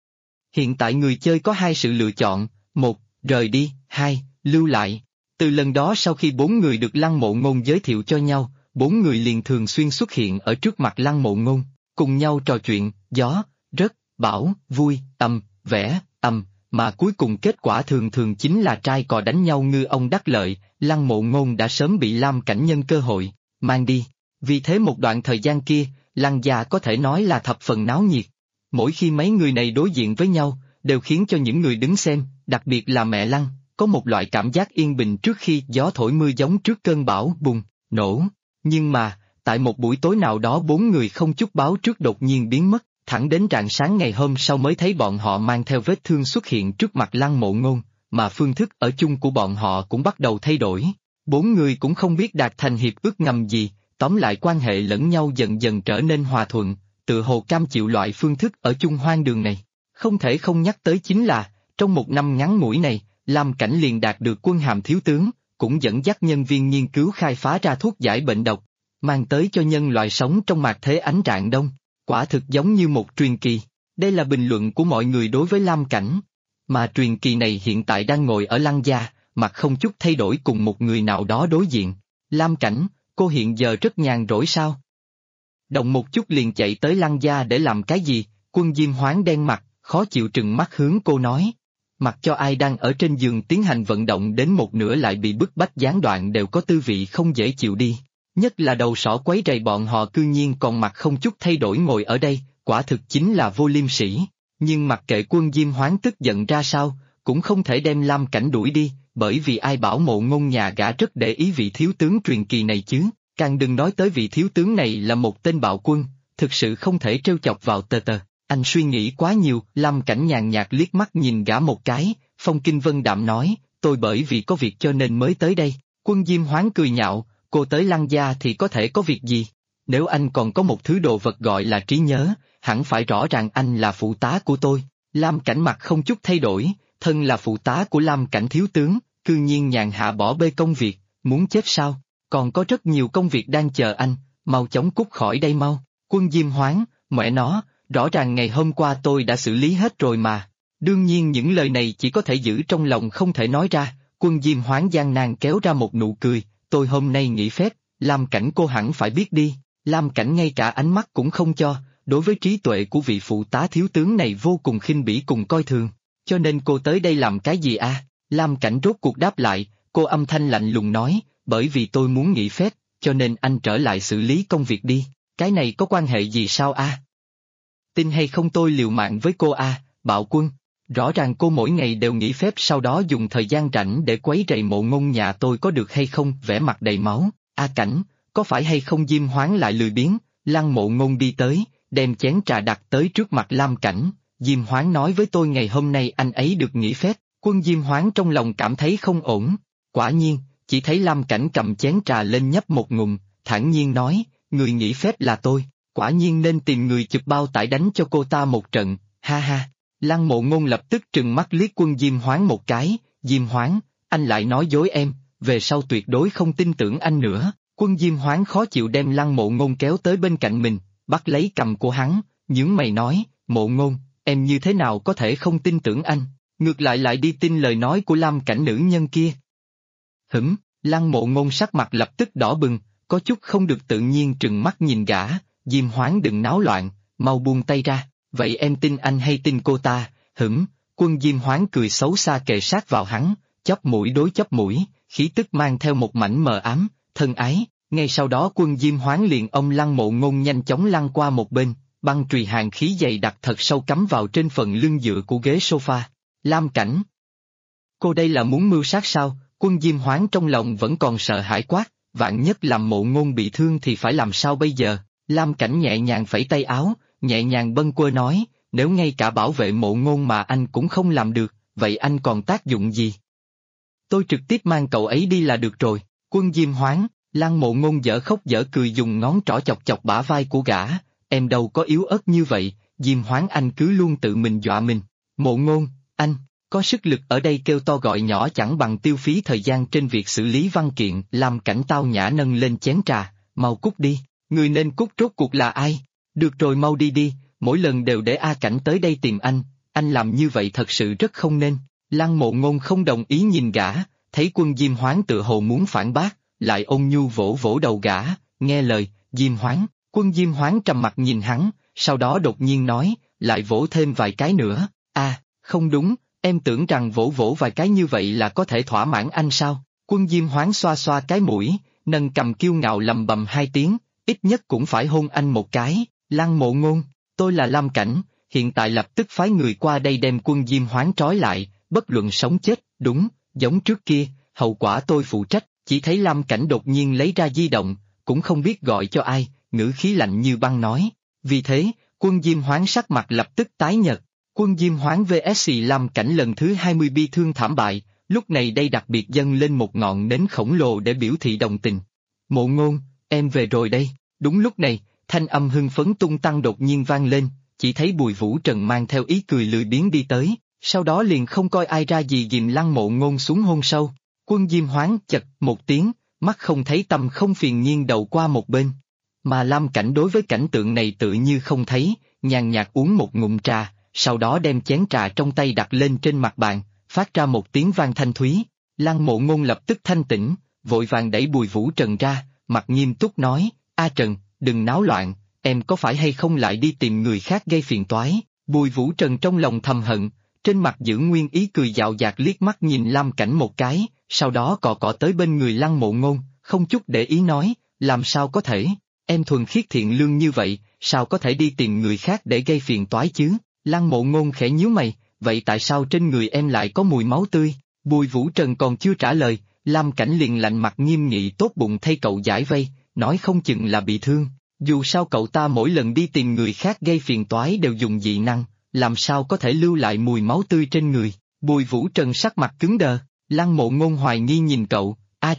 S1: Hiện tại người chơi có hai sự lựa chọn, 1. Rời đi, 2. Lưu lại. Từ lần đó sau khi bốn người được Lăng Mộ Ngôn giới thiệu cho nhau, bốn người liền thường xuyên xuất hiện ở trước mặt Lăng Mộ Ngôn, cùng nhau trò chuyện, gió, rớt, bão, vui, vẻ, mà cuối cùng kết quả thường thường chính là trai cò đánh nhau ngư ông đắc lợi. Lăng Mộ Ngôn đã sớm bị Lam Cảnh nhân cơ hội mang đi, vì thế một đoạn thời gian kia, Lăng gia có thể nói là thập phần náo nhiệt. Mỗi khi mấy người này đối diện với nhau, đều khiến cho những người đứng xem, đặc biệt là mẹ Lăng, có một loại cảm giác yên bình trước khi gió thổi mưa giống trước cơn bão bùng nổ. Nhưng mà, tại một buổi tối nào đó bốn người không chút báo trước đột nhiên biến mất, thẳng đến rạng sáng ngày hôm sau mới thấy bọn họ mang theo vết thương xuất hiện trước mặt Lăng Mộ Ngôn, mà phương thức ở chung của bọn họ cũng bắt đầu thay đổi. Bốn người cũng không biết đạt thành hiệp ước ngầm gì, tóm lại quan hệ lẫn nhau dần dần trở nên hòa thuận, tự hồ cam chịu loại phương thức ở chung hoang đường này. Không thể không nhắc tới chính là, trong một năm ngắn ngủi này, Lam Cảnh liền đạt được quân hàm thiếu tướng, cũng dẫn dắt nhân viên nghiên cứu khai phá ra thuốc giải bệnh độc, mang tới cho nhân loại sống trong mạt thế ánh rạng đông, quả thực giống như một truyền kỳ. Đây là bình luận của mọi người đối với Lam Cảnh, mà truyền kỳ này hiện tại đang ngồi ở Lăng gia, mặt không chút thay đổi cùng một người nào đó đối diện. Lam Cảnh, cô hiện giờ rất nhàn rỗi sao? Động một chút liền chạy tới Lăng gia để làm cái gì? Quân Diêm Hoán đen mặt, khó chịu trừng mắt hướng cô nói. Mặc cho ai đang ở trên giường tiến hành vận động đến một nửa lại bị bức bách gián đoạn đều có tư vị không dễ chịu đi. Nhất là đầu sỏ quấy rầy bọn họ cư nhiên còn mặt không chút thay đổi ngồi ở đây, quả thực chính là vô liêm sỉ. Nhưng mặc kệ Quân Diêm Hoán tức giận ra sao, cũng không thể đem Lam Cảnh đuổi đi, bởi vì ai bảo Mộ Ngôn nhà gã rất để ý vị thiếu tướng truyền kỳ này chứ, càng đừng nói tới vị thiếu tướng này là một tên bạo quân, thực sự không thể trêu chọc vào tờ. Anh suy nghĩ quá nhiều. Lam Cảnh nhàn nhạt liếc mắt nhìn gã một cái, Phong Kinh Vân đạm nói, tôi bởi vì có việc cho nên mới tới đây. Quân Diêm Hoán cười nhạo, cô tới Lăng gia thì có thể có việc gì? Nếu anh còn có một thứ đồ vật gọi là trí nhớ, hẳn phải rõ ràng anh là phụ tá của tôi. Lam Cảnh mặt không chút thay đổi, thân là phụ tá của Lam Cảnh thiếu tướng, cư nhiên nhàn hạ bỏ bê công việc, muốn chết sao? Còn có rất nhiều công việc đang chờ anh, mau chóng cút khỏi đây mau. Quân Diêm Hoán, mẹ nó, rõ ràng ngày hôm qua tôi đã xử lý hết rồi mà. Đương nhiên những lời này chỉ có thể giữ trong lòng không thể nói ra. Quân Diêm Hoán gian nan kéo ra một nụ cười, tôi hôm nay nghỉ phép, Lam Cảnh cô hẳn phải biết đi. Lam Cảnh ngay cả ánh mắt cũng không cho, đối với trí tuệ của vị phụ tá thiếu tướng này vô cùng khinh bỉ cùng coi thường. Cho nên cô tới đây làm cái gì a? Lam Cảnh rốt cuộc đáp lại, cô âm thanh lạnh lùng nói, bởi vì tôi muốn nghỉ phép, cho nên anh trở lại xử lý công việc đi, cái này có quan hệ gì sao a? Tin hay không tôi liều mạng với cô a, Bạo Quân. Rõ ràng cô mỗi ngày đều nghỉ phép sau đó dùng thời gian rảnh để quấy rầy Mộ Ngôn nhà tôi có được hay không, vẻ mặt đầy máu. Cảnh, có phải hay không Diêm Hoán lại lười biếng? Lăng Mộ Ngôn đi tới, đem chén trà đặt tới trước mặt Lam Cảnh. Diêm Hoán nói với tôi ngày hôm nay anh ấy được nghỉ phép. Quân Diêm Hoán trong lòng cảm thấy không ổn. Quả nhiên, chỉ thấy Lam Cảnh cầm chén trà lên nhấp một ngụm, thản nhiên nói, người nghỉ phép là tôi, quả nhiên nên tìm người chụp bao tải đánh cho cô ta một trận, ha ha. Lăng Mộ Ngôn lập tức trừng mắt liếc Quân Diêm Hoán một cái, Diêm Hoán, anh lại nói dối em, về sau tuyệt đối không tin tưởng anh nữa. Quân Diêm Hoán khó chịu đem Lăng Mộ Ngôn kéo tới bên cạnh mình, bắt lấy cầm của hắn, nhướng mày nói, Mộ Ngôn, em như thế nào có thể không tin tưởng anh, ngược lại đi tin lời nói của Lam Cảnh nữ nhân kia. Lăng Mộ Ngôn sắc mặt lập tức đỏ bừng, có chút không được tự nhiên trừng mắt nhìn gã, Diêm Hoán đừng náo loạn, mau buông tay ra, vậy em tin anh hay tin cô ta, Quân Diêm Hoán cười xấu xa kề sát vào hắn, chóp mũi đối chóp mũi, khí tức mang theo một mảnh mờ ám, thân ái, ngay sau đó Quân Diêm Hoán liền ôm Lăng Mộ Ngôn nhanh chóng lăn qua một bên, băng chùy hàn khí dày đặc thật sâu cắm vào trên phần lưng dựa của ghế sofa. Lam Cảnh, cô đây là muốn mưu sát sao? Quân Diêm Hoán trong lòng vẫn còn sợ hãi quát, vạn nhất làm Mộ Ngôn bị thương thì phải làm sao bây giờ? Lam Cảnh nhẹ nhàng phẩy tay áo, nhẹ nhàng bâng quơ nói, nếu ngay cả bảo vệ Mộ Ngôn mà anh cũng không làm được, vậy anh còn tác dụng gì? Tôi trực tiếp mang cậu ấy đi là được rồi. Quân Diêm Hoán, Lăng Mộ Ngôn dở khóc dở cười dùng ngón trỏ chọc chọc bả vai của gã, em đâu có yếu ớt như vậy, Diêm Hoán anh cứ luôn tự mình dọa mình. Mộ Ngôn, anh, có sức lực ở đây kêu to gọi nhỏ chẳng bằng tiêu phí thời gian trên việc xử lý văn kiện. Làm Cảnh tao nhã nâng lên chén trà, mau cút đi, người nên cút rốt cuộc là ai? Được rồi mau đi đi, mỗi lần đều để Cảnh tới đây tìm anh làm như vậy thật sự rất không nên. Lăng Mộ Ngôn không đồng ý nhìn gã, thấy Quân Diêm Hoán tựa hồ muốn phản bác, lại ôn nhu vỗ vỗ đầu gã, nghe lời, Diêm Hoán. Quân Diêm Hoán trầm mặt nhìn hắn, sau đó đột nhiên nói, lại vỗ thêm vài cái nữa. Không đúng, em tưởng rằng vỗ vỗ vài cái như vậy là có thể thỏa mãn anh sao? Quân Diêm Hoán xoa xoa cái mũi, nâng cầm kiêu ngạo lầm bầm hai tiếng, ít nhất cũng phải hôn anh một cái. Lăng Mộ Ngôn, tôi là Lam Cảnh, hiện tại lập tức phái người qua đây đem Quân Diêm Hoán trói lại, bất luận sống chết, đúng, giống trước kia, hậu quả tôi phụ trách. Chỉ thấy Lam Cảnh đột nhiên lấy ra di động, cũng không biết gọi cho ai, ngữ khí lạnh như băng nói. Vì thế, Quân Diêm Hoán sắc mặt lập tức tái nhợt. Quân Diêm Hoán vs Lam Cảnh lần thứ 20 bi thương thảm bại, lúc này đây đặc biệt dâng lên một ngọn nến khổng lồ để biểu thị đồng tình. Mộ Ngôn, em về rồi đây. Đúng lúc này, thanh âm hưng phấn tung tăng đột nhiên vang lên, chỉ thấy Bùi Vũ Trần mang theo ý cười lười biếng đi tới, sau đó liền không coi ai ra gì ghìm Lăng Mộ Ngôn xuống hôn sâu. Quân Diêm Hoán chật một tiếng, mắt không thấy tâm không phiền nhiên đầu qua một bên. Mà Lam Cảnh đối với cảnh tượng này tự như không thấy, nhàn nhạt uống một ngụm trà, sau đó đem chén trà trong tay đặt lên trên mặt bàn, phát ra một tiếng vang thanh thúy. Lăng Mộ Ngôn lập tức thanh tỉnh, vội vàng đẩy Bùi Vũ Trần ra, mặt nghiêm túc nói, Trần, đừng náo loạn, em có phải hay không lại đi tìm người khác gây phiền toái? Bùi Vũ Trần trong lòng thầm hận, trên mặt giữ nguyên ý cười dạo dạt liếc mắt nhìn Lam Cảnh một cái, sau đó cọ cọ tới bên người Lăng Mộ Ngôn, không chút để ý nói, làm sao có thể, em thuần khiết thiện lương như vậy, sao có thể đi tìm người khác để gây phiền toái chứ? Lăng Mộ Ngôn khẽ nhíu mày, vậy tại sao trên người em lại có mùi máu tươi? Bùi Vũ Trần còn chưa trả lời, Lam Cảnh liền lạnh mặt nghiêm nghị tốt bụng thay cậu giải vây, nói không chừng là bị thương, dù sao cậu ta mỗi lần đi tìm người khác gây phiền toái đều dùng dị năng, làm sao có thể lưu lại mùi máu tươi trên người? Bùi Vũ Trần sắc mặt cứng đờ, Lăng Mộ Ngôn hoài nghi nhìn cậu, Trần,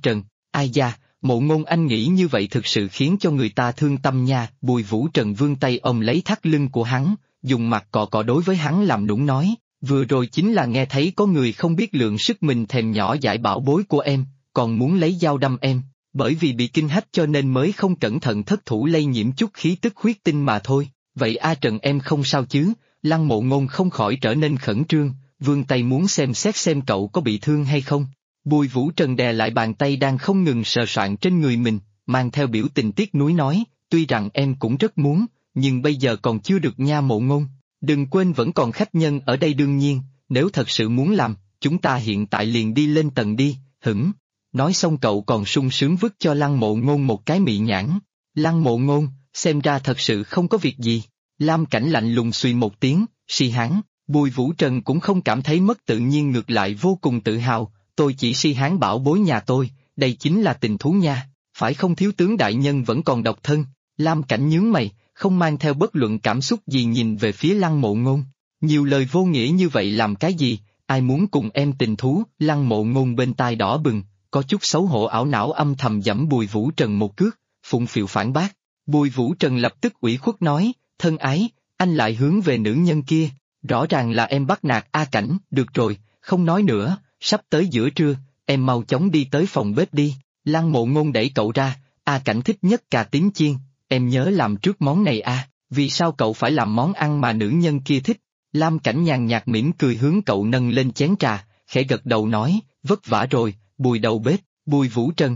S1: Ai da, Mộ Ngôn anh nghĩ như vậy thực sự khiến cho người ta thương tâm nha. Bùi Vũ Trần vươn tay ôm lấy thắt lưng của hắn, dùng mặt cọ cọ đối với hắn làm nũng nói, vừa rồi chính là nghe thấy có người không biết lượng sức mình thèm nhỏ dãi bảo bối của em, còn muốn lấy dao đâm em, bởi vì bị kinh hách cho nên mới không cẩn thận thất thủ lây nhiễm chút khí tức huyết tinh mà thôi. Vậy A Trần em không sao chứ? Lăng Mộ Ngôn không khỏi trở nên khẩn trương, vươn tay muốn xem xét xem cậu có bị thương hay không. Bùi Vũ Trần đè lại bàn tay đang không ngừng sờ soạng trên người mình, mang theo biểu tình tiếc nuối nói, tuy rằng em cũng rất muốn, nhưng bây giờ còn chưa được nha Mộ Ngôn. Đừng quên vẫn còn khách nhân ở đây đương nhiên, nếu thật sự muốn làm, chúng ta hiện tại liền đi lên tầng đi, hửng. Nói xong cậu còn sung sướng vứt cho Lăng Mộ Ngôn một cái mị nhãn. Lăng Mộ Ngôn, xem ra thật sự không có việc gì. Lam Cảnh lạnh lùng suy một tiếng, si hán. Bùi Vũ Trần cũng không cảm thấy mất tự nhiên, ngược lại vô cùng tự hào, tôi chỉ si hán bảo bối nhà tôi, đây chính là tình thú nha, phải không thiếu tướng đại nhân vẫn còn độc thân. Lam Cảnh nhướng mày, không mang theo bất luận cảm xúc gì nhìn về phía Lăng Mộ Ngôn. Nhiều lời vô nghĩa như vậy làm cái gì, ai muốn cùng em tình thú? Lăng Mộ Ngôn bên tai đỏ bừng, có chút xấu hổ ảo não âm thầm giẫm Bùi Vũ Trần một cước, phụng phịu phản bác. Bùi Vũ Trần lập tức ủy khuất nói, thân ái, anh lại hướng về nữ nhân kia, rõ ràng là em bắt nạt A Cảnh. Được rồi, không nói nữa, sắp tới giữa trưa, em mau chóng đi tới phòng bếp đi. Lăng Mộ Ngôn đẩy cậu ra, A Cảnh thích nhất cà tím chiên, em nhớ làm trước món này a. Vì sao cậu phải làm món ăn mà nữ nhân kia thích? Lam Cảnh nhàn nhạt mỉm cười hướng cậu nâng lên chén trà, khẽ gật đầu nói, vất vả rồi, Bùi đầu bếp. Bùi Vũ Trần,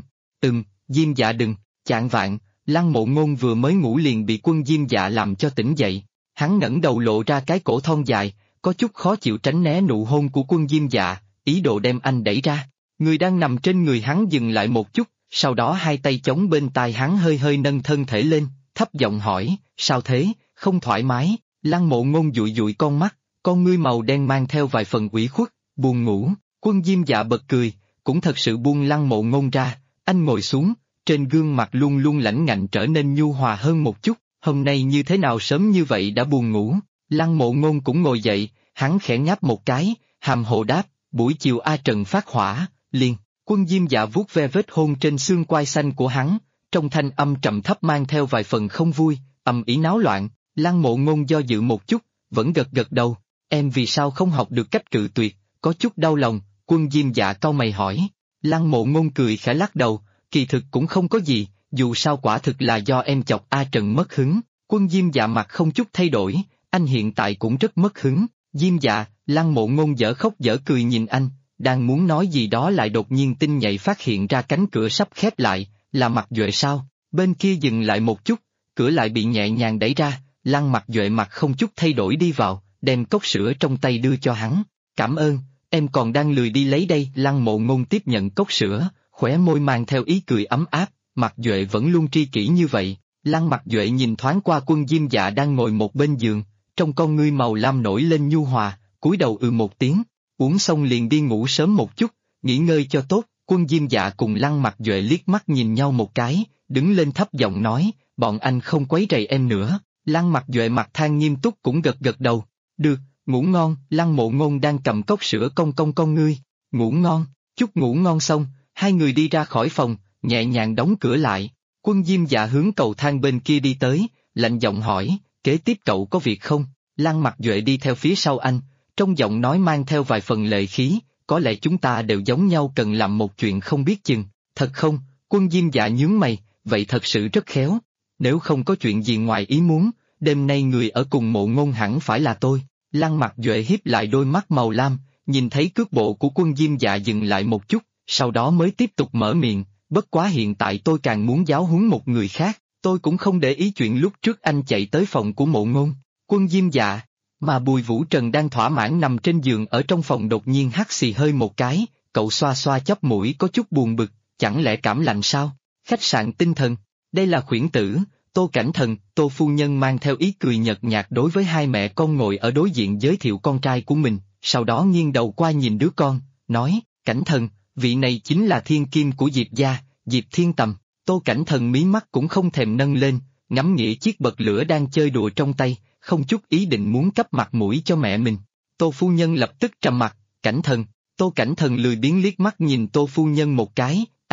S1: Diêm Dạ đừng. Chạng vạn, Lăng Mộ Ngôn vừa mới ngủ liền bị quân Diêm Dạ làm cho tỉnh dậy, hắn ngẩng đầu lộ ra cái cổ thon dài, có chút khó chịu tránh né nụ hôn của quân Diêm Dạ, ý đồ đem anh đẩy ra. Người đang nằm trên người hắn dừng lại một chút, sau đó hai tay chống bên tai hắn hơi hơi nâng thân thể lên, thấp giọng hỏi, sao thế, không thoải mái? Lăng Mộ Ngôn dụi dụi con mắt, con ngươi màu đen mang theo vài phần ủy khuất, buồn ngủ. Quân Diêm Dạ bật cười, cũng thật sự buông Lăng Mộ Ngôn ra, anh ngồi xuống, trên gương mặt luôn luôn lãnh ngạnh trở nên nhu hòa hơn một chút, hôm nay như thế nào sớm như vậy đã buồn ngủ? Lăng Mộ Ngôn cũng ngồi dậy, hắn khẽ ngáp một cái, hàm hồ đáp, buổi chiều A Trần phát hỏa, liền. Quân Diêm Dạ vuốt ve vết hôn trên xương quai xanh của hắn, trong thanh âm trầm thấp mang theo vài phần không vui, ầm ĩ náo loạn. Lăng Mộ Ngôn do dự một chút, vẫn gật gật đầu, em vì sao không học được cách cự tuyệt, có chút đau lòng. Quân Diêm Dạ cau mày hỏi. Lăng Mộ Ngôn cười khẽ lắc đầu, kỳ thực cũng không có gì, dù sao quả thực là do em chọc A Trần mất hứng. Quân Diêm Dạ mặt không chút thay đổi, anh hiện tại cũng rất mất hứng. Diêm Dạ, Lăng Mộ Ngôn dở khóc dở cười nhìn anh, đang muốn nói gì đó lại đột nhiên tinh nhạy phát hiện ra cánh cửa sắp khép lại, là Mặc Duệ sao? Bên kia dừng lại một chút, cửa lại bị nhẹ nhàng đẩy ra, Lăng Mặc Duệ mặt không chút thay đổi đi vào, đem cốc sữa trong tay đưa cho hắn. Cảm ơn, em còn đang lười đi lấy đây. Lăng Mộ Ngôn tiếp nhận cốc sữa, khóe môi mang theo ý cười ấm áp, Mặc Duệ vẫn luôn tri kỷ như vậy. Lăng Mặc Duệ nhìn thoáng qua Quân Diêm Dạ đang ngồi một bên giường, trong con ngươi màu lam nổi lên nhu hòa, cúi đầu một tiếng, uống xong liền đi ngủ sớm một chút, nghỉ ngơi cho tốt. Quân Diêm Dạ cùng Lăng Mặc Duệ liếc mắt nhìn nhau một cái, đứng lên thấp giọng nói, bọn anh không quấy rầy em nữa. Lăng Mặc Duệ mặt than nghiêm túc cũng gật gật đầu, được, ngủ ngon. Lăng Mộ Ngôn đang cầm cốc sữa cong cong con ngươi, ngủ ngon. Chút ngủ ngon xong, hai người đi ra khỏi phòng, nhẹ nhàng đóng cửa lại. Quân Diêm Dạ hướng cầu thang bên kia đi tới, lạnh giọng hỏi, kế tiếp cậu có việc không? Lăng Mặc Duệ đi theo phía sau anh, trong giọng nói mang theo vài phần lệ khí, có lẽ chúng ta đều giống nhau cần làm một chuyện không biết chừng. Thật không? Quân Diêm Dạ nhướng mày, vậy thật sự rất khéo. Nếu không có chuyện gì ngoài ý muốn, đêm nay người ở cùng Mộ Ngôn hẳn phải là tôi. Lăng Mặc Duệ hiếp lại đôi mắt màu lam, nhìn thấy cước bộ của Quân Diêm Dạ dừng lại một chút, sau đó mới tiếp tục mở miệng, bất quá hiện tại tôi càng muốn giáo huấn một người khác, tôi cũng không để ý chuyện lúc trước anh chạy tới phòng của Mộ Ngôn. Quân Diêm Dạ, mà Bùi Vũ Trần đang thỏa mãn nằm trên giường ở trong phòng đột nhiên hắt xì hơi một cái, cậu xoa xoa chóp mũi có chút buồn bực, chẳng lẽ cảm lạnh sao? Khách sạn Tinh Thần, đây là Khuyển Tử, Tô Cảnh Thần. Tô phu nhân mang theo ý cười nhợt nhạt đối với hai mẹ con ngồi ở đối diện giới thiệu con trai của mình, sau đó nghiêng đầu qua nhìn đứa con, nói, Cảnh Thần, vị này chính là thiên kim của Diệp gia, Diệp Thiên Tầm. Tô Cảnh Thần mí mắt cũng không thèm nâng lên, ngắm nghĩa chiếc bật lửa đang chơi đùa trong tay, không chút ý định muốn cấp mặt mũi cho mẹ mình. Tô phu nhân lập tức trầm mặt, Cảnh Thần. Tô Cảnh Thần lười biếng liếc mắt nhìn Tô phu nhân một cái,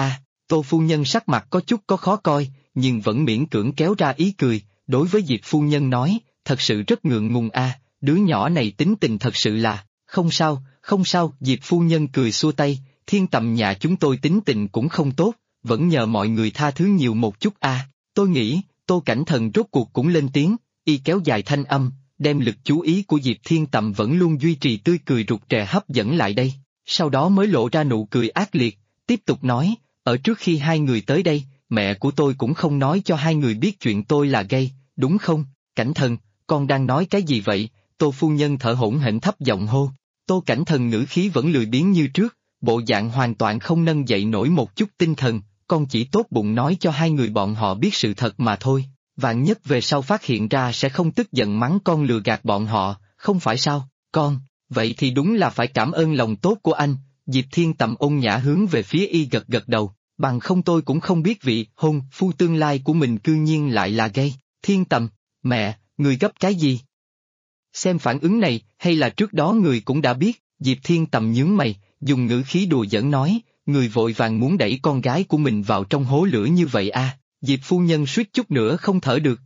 S1: Tô phu nhân sắc mặt có chút có khó coi, nhưng vẫn miễn cưỡng kéo ra ý cười, đối với Diệp phu nhân nói, thật sự rất ngượng ngùng a, đứa nhỏ này tính tình thật sự là, không sao, không sao, Diệp phu nhân cười xua tay, Thiên Tầm nhà chúng tôi tính tình cũng không tốt, vẫn nhờ mọi người tha thứ nhiều một chút a. Tôi nghĩ, Tô Cảnh Thần rốt cuộc cũng lên tiếng, y kéo dài thanh âm, đem lực chú ý của Diệp Thiên Tầm vẫn luôn duy trì tươi cười rụt rè hấp dẫn lại đây, sau đó mới lộ ra nụ cười ác liệt, tiếp tục nói, ở trước khi hai người tới đây, mẹ của tôi cũng không nói cho hai người biết chuyện tôi là gay, đúng không? Cảnh Thần, con đang nói cái gì vậy? Tô phu nhân thở hổn hển thấp giọng hô. Tô Cảnh Thần ngữ khí vẫn lười biếng như trước, bộ dạng hoàn toàn không nâng dậy nổi một chút tinh thần, con chỉ tốt bụng nói cho hai người bọn họ biết sự thật mà thôi, vạn nhất về sau phát hiện ra sẽ không tức giận mắng con lừa gạt bọn họ, không phải sao, con, vậy thì đúng là phải cảm ơn lòng tốt của anh, Diệp Thiên Tầm ôn nhã hướng về phía y gật gật đầu, bằng không tôi cũng không biết vị hôn phu tương lai của mình cư nhiên lại là gay. Thiên Tầm, mẹ, người gấp cái gì? Xem phản ứng này, hay là trước đó người cũng đã biết, Diệp Thiên Tầm nhướng mày, dùng ngữ khí đùa giỡn nói, người vội vàng muốn đẩy con gái của mình vào trong hố lửa như vậy à, Diệp phu nhân suýt chút nữa không thở được,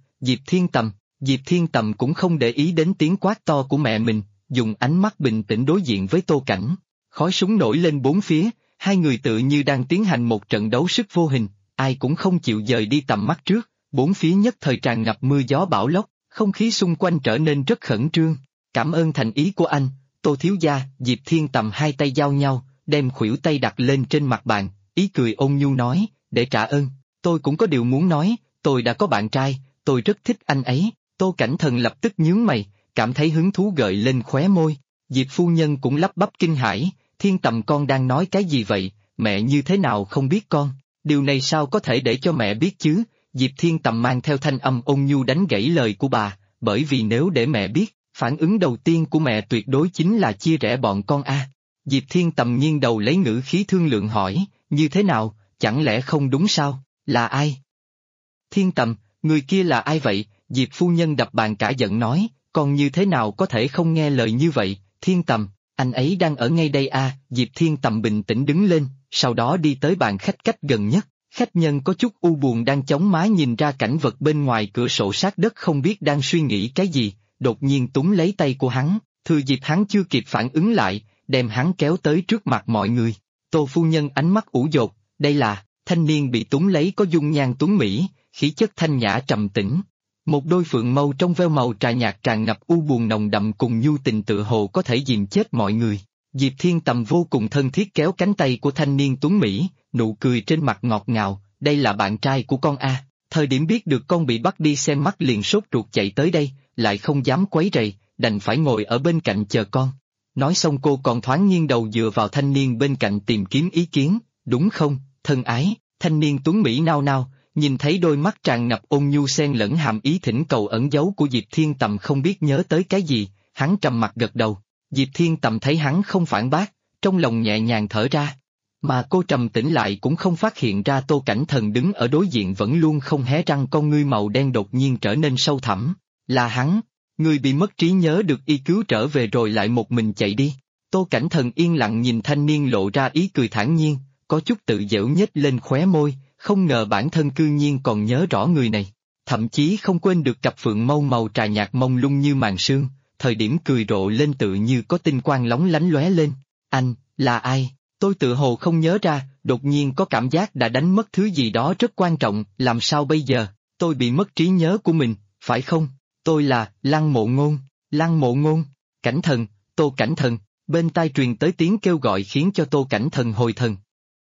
S1: Diệp Thiên Tầm cũng không để ý đến tiếng quát to của mẹ mình, dùng ánh mắt bình tĩnh đối diện với Tô Cảnh, khói súng nổi lên bốn phía, hai người tự như đang tiến hành một trận đấu sức vô hình, ai cũng không chịu dời đi tầm mắt trước, bốn phía nhất thời tràn ngập mưa gió bão lốc, không khí xung quanh trở nên rất khẩn trương. Cảm ơn thành ý của anh, Tô thiếu gia. Diệp Thiên Tầm hai tay giao nhau, đem khuỷu tay đặt lên trên mặt bàn, ý cười ôn nhu nói, để trả ơn, tôi cũng có điều muốn nói, tôi đã có bạn trai, tôi rất thích anh ấy. Tô Cảnh Thần lập tức nhướng mày, cảm thấy hứng thú gợi lên khóe môi, Diệp phu nhân cũng lắp bắp kinh hãi, Thiên Tầm con đang nói cái gì vậy, mẹ như thế nào không biết con, điều này sao có thể để cho mẹ biết chứ? Diệp Thiên Tầm mang theo thanh âm ôn nhu đánh gãy lời của bà, bởi vì nếu để mẹ biết, phản ứng đầu tiên của mẹ tuyệt đối chính là chia rẽ bọn con a. Diệp Thiên Tầm nghiêng đầu lấy ngữ khí thương lượng hỏi, như thế nào, chẳng lẽ không đúng sao, là ai? Thiên Tầm, người kia là ai vậy? Diệp phu nhân đập bàn cả giận nói, con như thế nào có thể không nghe lời như vậy, Thiên Tầm, anh ấy đang ở ngay đây a. Diệp Thiên Tầm bình tĩnh đứng lên, sau đó đi tới bàn khách cách gần nhất. Khách nhân có chút u buồn đang chống má nhìn ra cảnh vật bên ngoài cửa sổ sát đất không biết đang suy nghĩ cái gì, đột nhiên túm lấy tay của hắn, thừa dịp hắn chưa kịp phản ứng lại, đem hắn kéo tới trước mặt mọi người. Tô phu nhân ánh mắt ủ dột, đây là, thanh niên bị túm lấy có dung nhan tuấn mỹ, khí chất thanh nhã trầm tĩnh. Một đôi phượng mâu trong veo màu trà nhạt tràn ngập u buồn nồng đậm cùng nhu tình tựa hồ có thể dìm chết mọi người. Diệp Thiên Tầm vô cùng thân thiết kéo cánh tay của thanh niên tuấn mỹ, nụ cười trên mặt ngọt ngào, đây là bạn trai của con a. Thời điểm biết được con bị bắt đi xem mắt liền sốt ruột chạy tới đây, lại không dám quấy rầy, đành phải ngồi ở bên cạnh chờ con. Nói xong cô còn thoáng nghiêng đầu dựa vào thanh niên bên cạnh tìm kiếm ý kiến, đúng không, thân ái, thanh niên tuấn mỹ nao nao, nhìn thấy đôi mắt tràn ngập ôn nhu xen lẫn hàm ý thỉnh cầu ẩn giấu của Diệp Thiên Tầm không biết nhớ tới cái gì, hắn trầm mặt gật đầu. Diệp Thiên Tầm thấy hắn không phản bác, trong lòng nhẹ nhàng thở ra. Mà cô trầm tĩnh lại cũng không phát hiện ra Tô Cảnh Thần đứng ở đối diện vẫn luôn không hé răng, con ngươi màu đen đột nhiên trở nên sâu thẳm. Là hắn, người bị mất trí nhớ được y cứu trở về rồi lại một mình chạy đi. Tô Cảnh Thần yên lặng nhìn thanh niên lộ ra ý cười thản nhiên, có chút tự giễu nhếch lên khóe môi, không ngờ bản thân cư nhiên còn nhớ rõ người này. Thậm chí không quên được cặp phượng mâu màu trà nhạt mông lung như màn sương, thời điểm cười rộ lên tự như có tinh quang lóng lánh lóe lên. Anh, là ai? Tôi tự hồ không nhớ ra, đột nhiên có cảm giác đã đánh mất thứ gì đó rất quan trọng, làm sao bây giờ? Tôi bị mất trí nhớ của mình, phải không? Tôi là, Lăng Mộ Ngôn, Lăng Mộ Ngôn, Cảnh Thần, Tô Cảnh Thần, bên tai truyền tới tiếng kêu gọi khiến cho Tô Cảnh Thần hồi thần.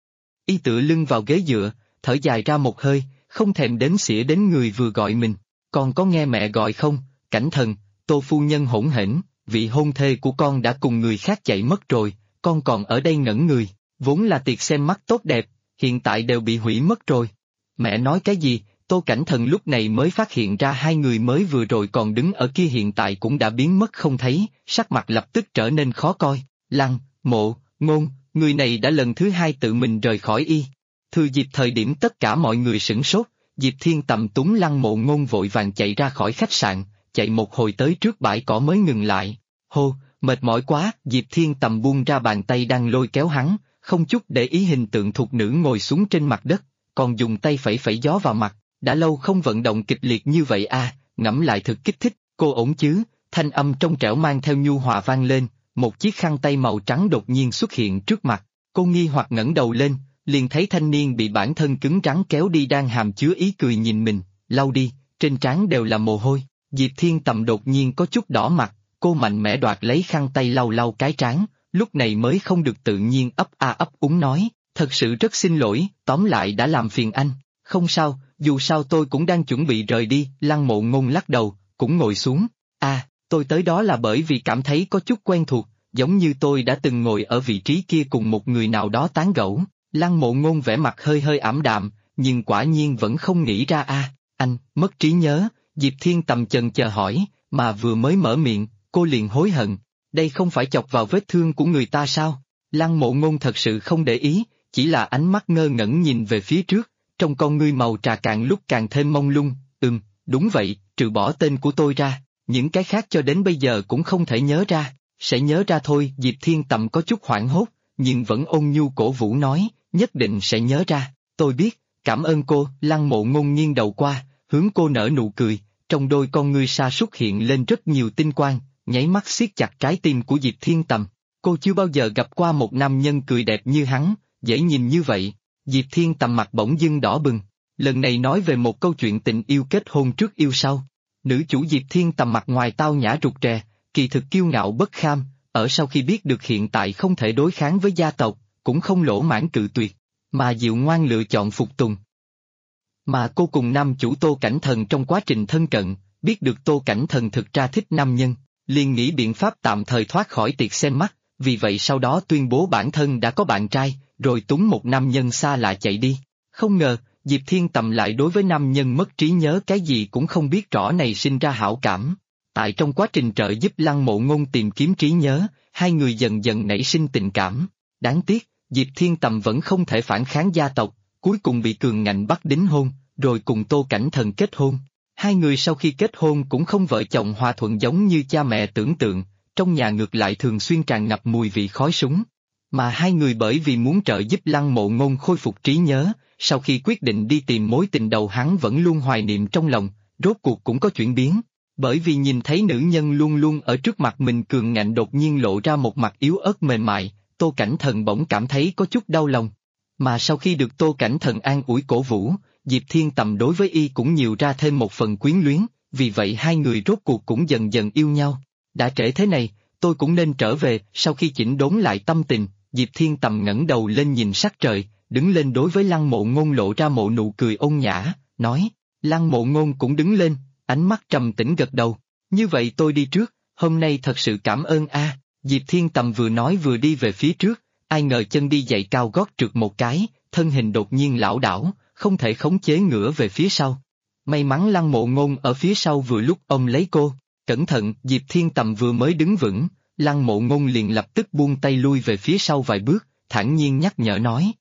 S1: Y tựa lưng vào ghế dựa, thở dài ra một hơi, không thèm đếm xỉa đến người vừa gọi mình, con có nghe mẹ gọi không? Cảnh Thần, Tô phu nhân hỗn hển, vị hôn thê của con đã cùng người khác chạy mất rồi, con còn ở đây ngẩn người, vốn là tiệc xem mắt tốt đẹp, hiện tại đều bị hủy mất rồi. Mẹ nói cái gì? Tô Cảnh Thần lúc này mới phát hiện ra hai người mới vừa rồi còn đứng ở kia hiện tại cũng đã biến mất không thấy, sắc mặt lập tức trở nên khó coi. Lăng Mộ Ngôn, người này đã lần thứ hai tự mình rời khỏi y. Thừa dịp thời điểm tất cả mọi người sửng sốt, Diệp Thiên Tầm túng Lăng Mộ Ngôn vội vàng chạy ra khỏi khách sạn, chạy một hồi tới trước bãi cỏ mới ngừng lại. Hô, mệt mỏi quá, Diệp Thiên Tầm buông ra bàn tay đang lôi kéo hắn, không chút để ý hình tượng thục nữ ngồi xuống trên mặt đất, còn dùng tay phẩy phẩy gió vào mặt, đã lâu không vận động kịch liệt như vậy à, ngẫm lại thực kích thích, cô ổn chứ, thanh âm trong trẻo mang theo nhu hòa vang lên, một chiếc khăn tay màu trắng đột nhiên xuất hiện trước mặt, cô nghi hoặc ngẩng đầu lên, liền thấy thanh niên bị bản thân cứng rắn kéo đi đang hàm chứa ý cười nhìn mình, lau đi, trên trán đều là mồ hôi, Diệp Thiên Tầm đột nhiên có chút đỏ mặt, cô mạnh mẽ đoạt lấy khăn tay lau lau cái trán, lúc này mới không được tự nhiên ấp a ấp úng nói, thật sự rất xin lỗi, tóm lại đã làm phiền anh, không sao, dù sao tôi cũng đang chuẩn bị rời đi, Lăng Mộ Ngôn lắc đầu, cũng ngồi xuống, tôi tới đó là bởi vì cảm thấy có chút quen thuộc, giống như tôi đã từng ngồi ở vị trí kia cùng một người nào đó tán gẫu. Lăng Mộ Ngôn vẻ mặt hơi hơi ảm đạm, nhưng quả nhiên vẫn không nghĩ ra anh, mất trí nhớ, Diệp Thiên Tầm chần chờ hỏi, mà vừa mới mở miệng, cô liền hối hận, đây không phải chọc vào vết thương của người ta sao? Lăng Mộ Ngôn thật sự không để ý, chỉ là ánh mắt ngơ ngẩn nhìn về phía trước, trong con ngươi màu trà càng lúc càng thêm mông lung, đúng vậy, trừ bỏ tên của tôi ra, những cái khác cho đến bây giờ cũng không thể nhớ ra, sẽ nhớ ra thôi, Diệp Thiên Tầm có chút hoảng hốt, nhưng vẫn ôn nhu cổ vũ nói, nhất định sẽ nhớ ra, tôi biết, cảm ơn cô, Lăng Mộ Ngôn nghiêng đầu qua, hướng cô nở nụ cười, trong đôi con ngươi sa sút hiện lên rất nhiều tinh quang, nháy mắt siết chặt trái tim của Diệp Thiên Tầm, cô chưa bao giờ gặp qua một nam nhân cười đẹp như hắn, dễ nhìn như vậy, Diệp Thiên Tầm mặt bỗng dưng đỏ bừng, lần này nói về một câu chuyện tình yêu kết hôn trước yêu sau, nữ chủ Diệp Thiên Tầm mặt ngoài tao nhã rụt rè, kỳ thực kiêu ngạo bất kham, ở sau khi biết được hiện tại không thể đối kháng với gia tộc, cũng không lỗ mãn cự tuyệt, mà dịu ngoan lựa chọn phục tùng. Mà cô cùng nam chủ Tô Cảnh Thần trong quá trình thân cận, biết được Tô Cảnh Thần thực ra thích nam nhân, liền nghĩ biện pháp tạm thời thoát khỏi tiệc xem mắt, vì vậy sau đó tuyên bố bản thân đã có bạn trai, rồi túng một nam nhân xa lạ chạy đi. Không ngờ, Diệp Thiên Tầm lại đối với nam nhân mất trí nhớ cái gì cũng không biết rõ này sinh ra hảo cảm. Tại trong quá trình trợ giúp Lăng Mộ Ngôn tìm kiếm trí nhớ, hai người dần dần nảy sinh tình cảm. Đáng tiếc, Diệp Thiên Tầm vẫn không thể phản kháng gia tộc, cuối cùng bị cường ngạnh bắt đính hôn, rồi cùng Tô Cảnh Thần kết hôn. Hai người sau khi kết hôn cũng không vợ chồng hòa thuận giống như cha mẹ tưởng tượng, trong nhà ngược lại thường xuyên tràn ngập mùi vị khói súng. Mà hai người bởi vì muốn trợ giúp Lăng Mộ Ngôn khôi phục trí nhớ, sau khi quyết định đi tìm mối tình đầu hắn vẫn luôn hoài niệm trong lòng, rốt cuộc cũng có chuyển biến. Bởi vì nhìn thấy nữ nhân luôn luôn ở trước mặt mình cường ngạnh đột nhiên lộ ra một mặt yếu ớt mềm mại, Tô Cảnh Thần bỗng cảm thấy có chút đau lòng. Mà sau khi được Tô Cảnh Thần an ủi cổ vũ, Diệp Thiên Tầm đối với y cũng nhiều ra thêm một phần quyến luyến, vì vậy hai người rốt cuộc cũng dần dần yêu nhau. Đã trễ thế này, tôi cũng nên trở về, sau khi chỉnh đốn lại tâm tình, Diệp Thiên Tầm ngẩng đầu lên nhìn sắc trời, đứng lên đối với Lăng Mộ Ngôn lộ ra một nụ cười ôn nhã, nói, Lăng Mộ Ngôn cũng đứng lên, ánh mắt trầm tĩnh gật đầu, như vậy tôi đi trước, hôm nay thật sự cảm ơn Diệp Thiên Tầm vừa nói vừa đi về phía trước, ai ngờ chân đi giày cao gót trượt một cái, thân hình đột nhiên lảo đảo, không thể khống chế ngửa về phía sau. May mắn Lăng Mộ Ngôn ở phía sau vừa lúc ôm lấy cô, cẩn thận, Diệp Thiên Tầm vừa mới đứng vững, Lăng Mộ Ngôn liền lập tức buông tay lui về phía sau vài bước, thản nhiên nhắc nhở nói,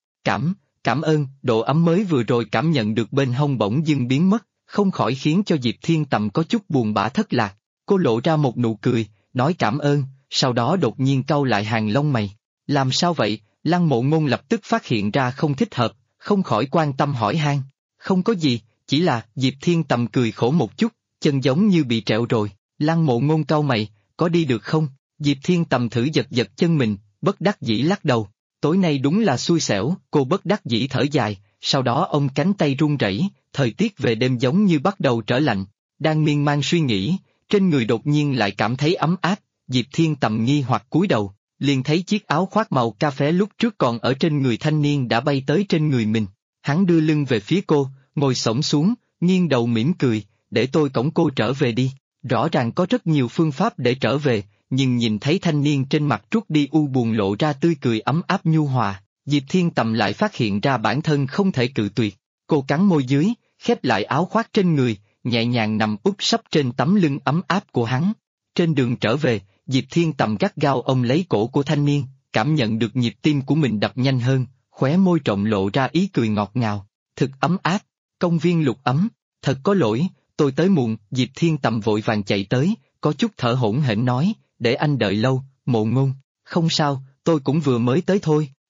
S1: cảm ơn, độ ấm mới vừa rồi cảm nhận được bên hông bỗng dưng biến mất, không khỏi khiến cho Diệp Thiên Tầm có chút buồn bã thất lạc, cô lộ ra một nụ cười, nói cảm ơn, sau đó đột nhiên cau lại hàng lông mày. Làm sao vậy? Lăng Mộ Ngôn lập tức phát hiện ra không thích hợp, không khỏi quan tâm hỏi han. Không có gì, chỉ là, Diệp Thiên Tầm cười khổ một chút, chân giống như bị trẹo rồi. Lăng Mộ Ngôn cau mày, có đi được không? Diệp Thiên Tầm thử giật giật chân mình, bất đắc dĩ lắc đầu. Tối nay đúng là xui xẻo, cô bất đắc dĩ thở dài, sau đó ông cánh tay run rẩy, thời tiết về đêm giống như bắt đầu trở lạnh. Đang miên man suy nghĩ, trên người đột nhiên lại cảm thấy ấm áp, Diệp Thiên Tầm nghi hoặc cúi đầu, liền thấy chiếc áo khoác màu cà phê lúc trước còn ở trên người thanh niên đã bay tới trên người mình. Hắn đưa lưng về phía cô, ngồi xổm xuống, nghiêng đầu mỉm cười, để tôi cõng cô trở về đi. Rõ ràng có rất nhiều phương pháp để trở về, nhưng nhìn thấy thanh niên trên mặt trút đi u buồn lộ ra tươi cười ấm áp nhu hòa, Diệp Thiên Tầm lại phát hiện ra bản thân không thể cự tuyệt. Cô cắn môi dưới, khép lại áo khoác trên người, nhẹ nhàng nằm úp sấp trên tấm lưng ấm áp của hắn. Trên đường trở về, Diệp Thiên Tầm gắt gao ôm lấy cổ của thanh niên, cảm nhận được nhịp tim của mình đập nhanh hơn, khóe môi trộn lộ ra ý cười ngọt ngào. Thực ấm áp, công viên Lục Ấm, thật có lỗi, tôi tới muộn. Diệp Thiên Tầm vội vàng chạy tới, có chút thở hổn hển nói, để anh đợi lâu, Mộ Ngôn. Không sao, tôi cũng vừa mới tới thôi.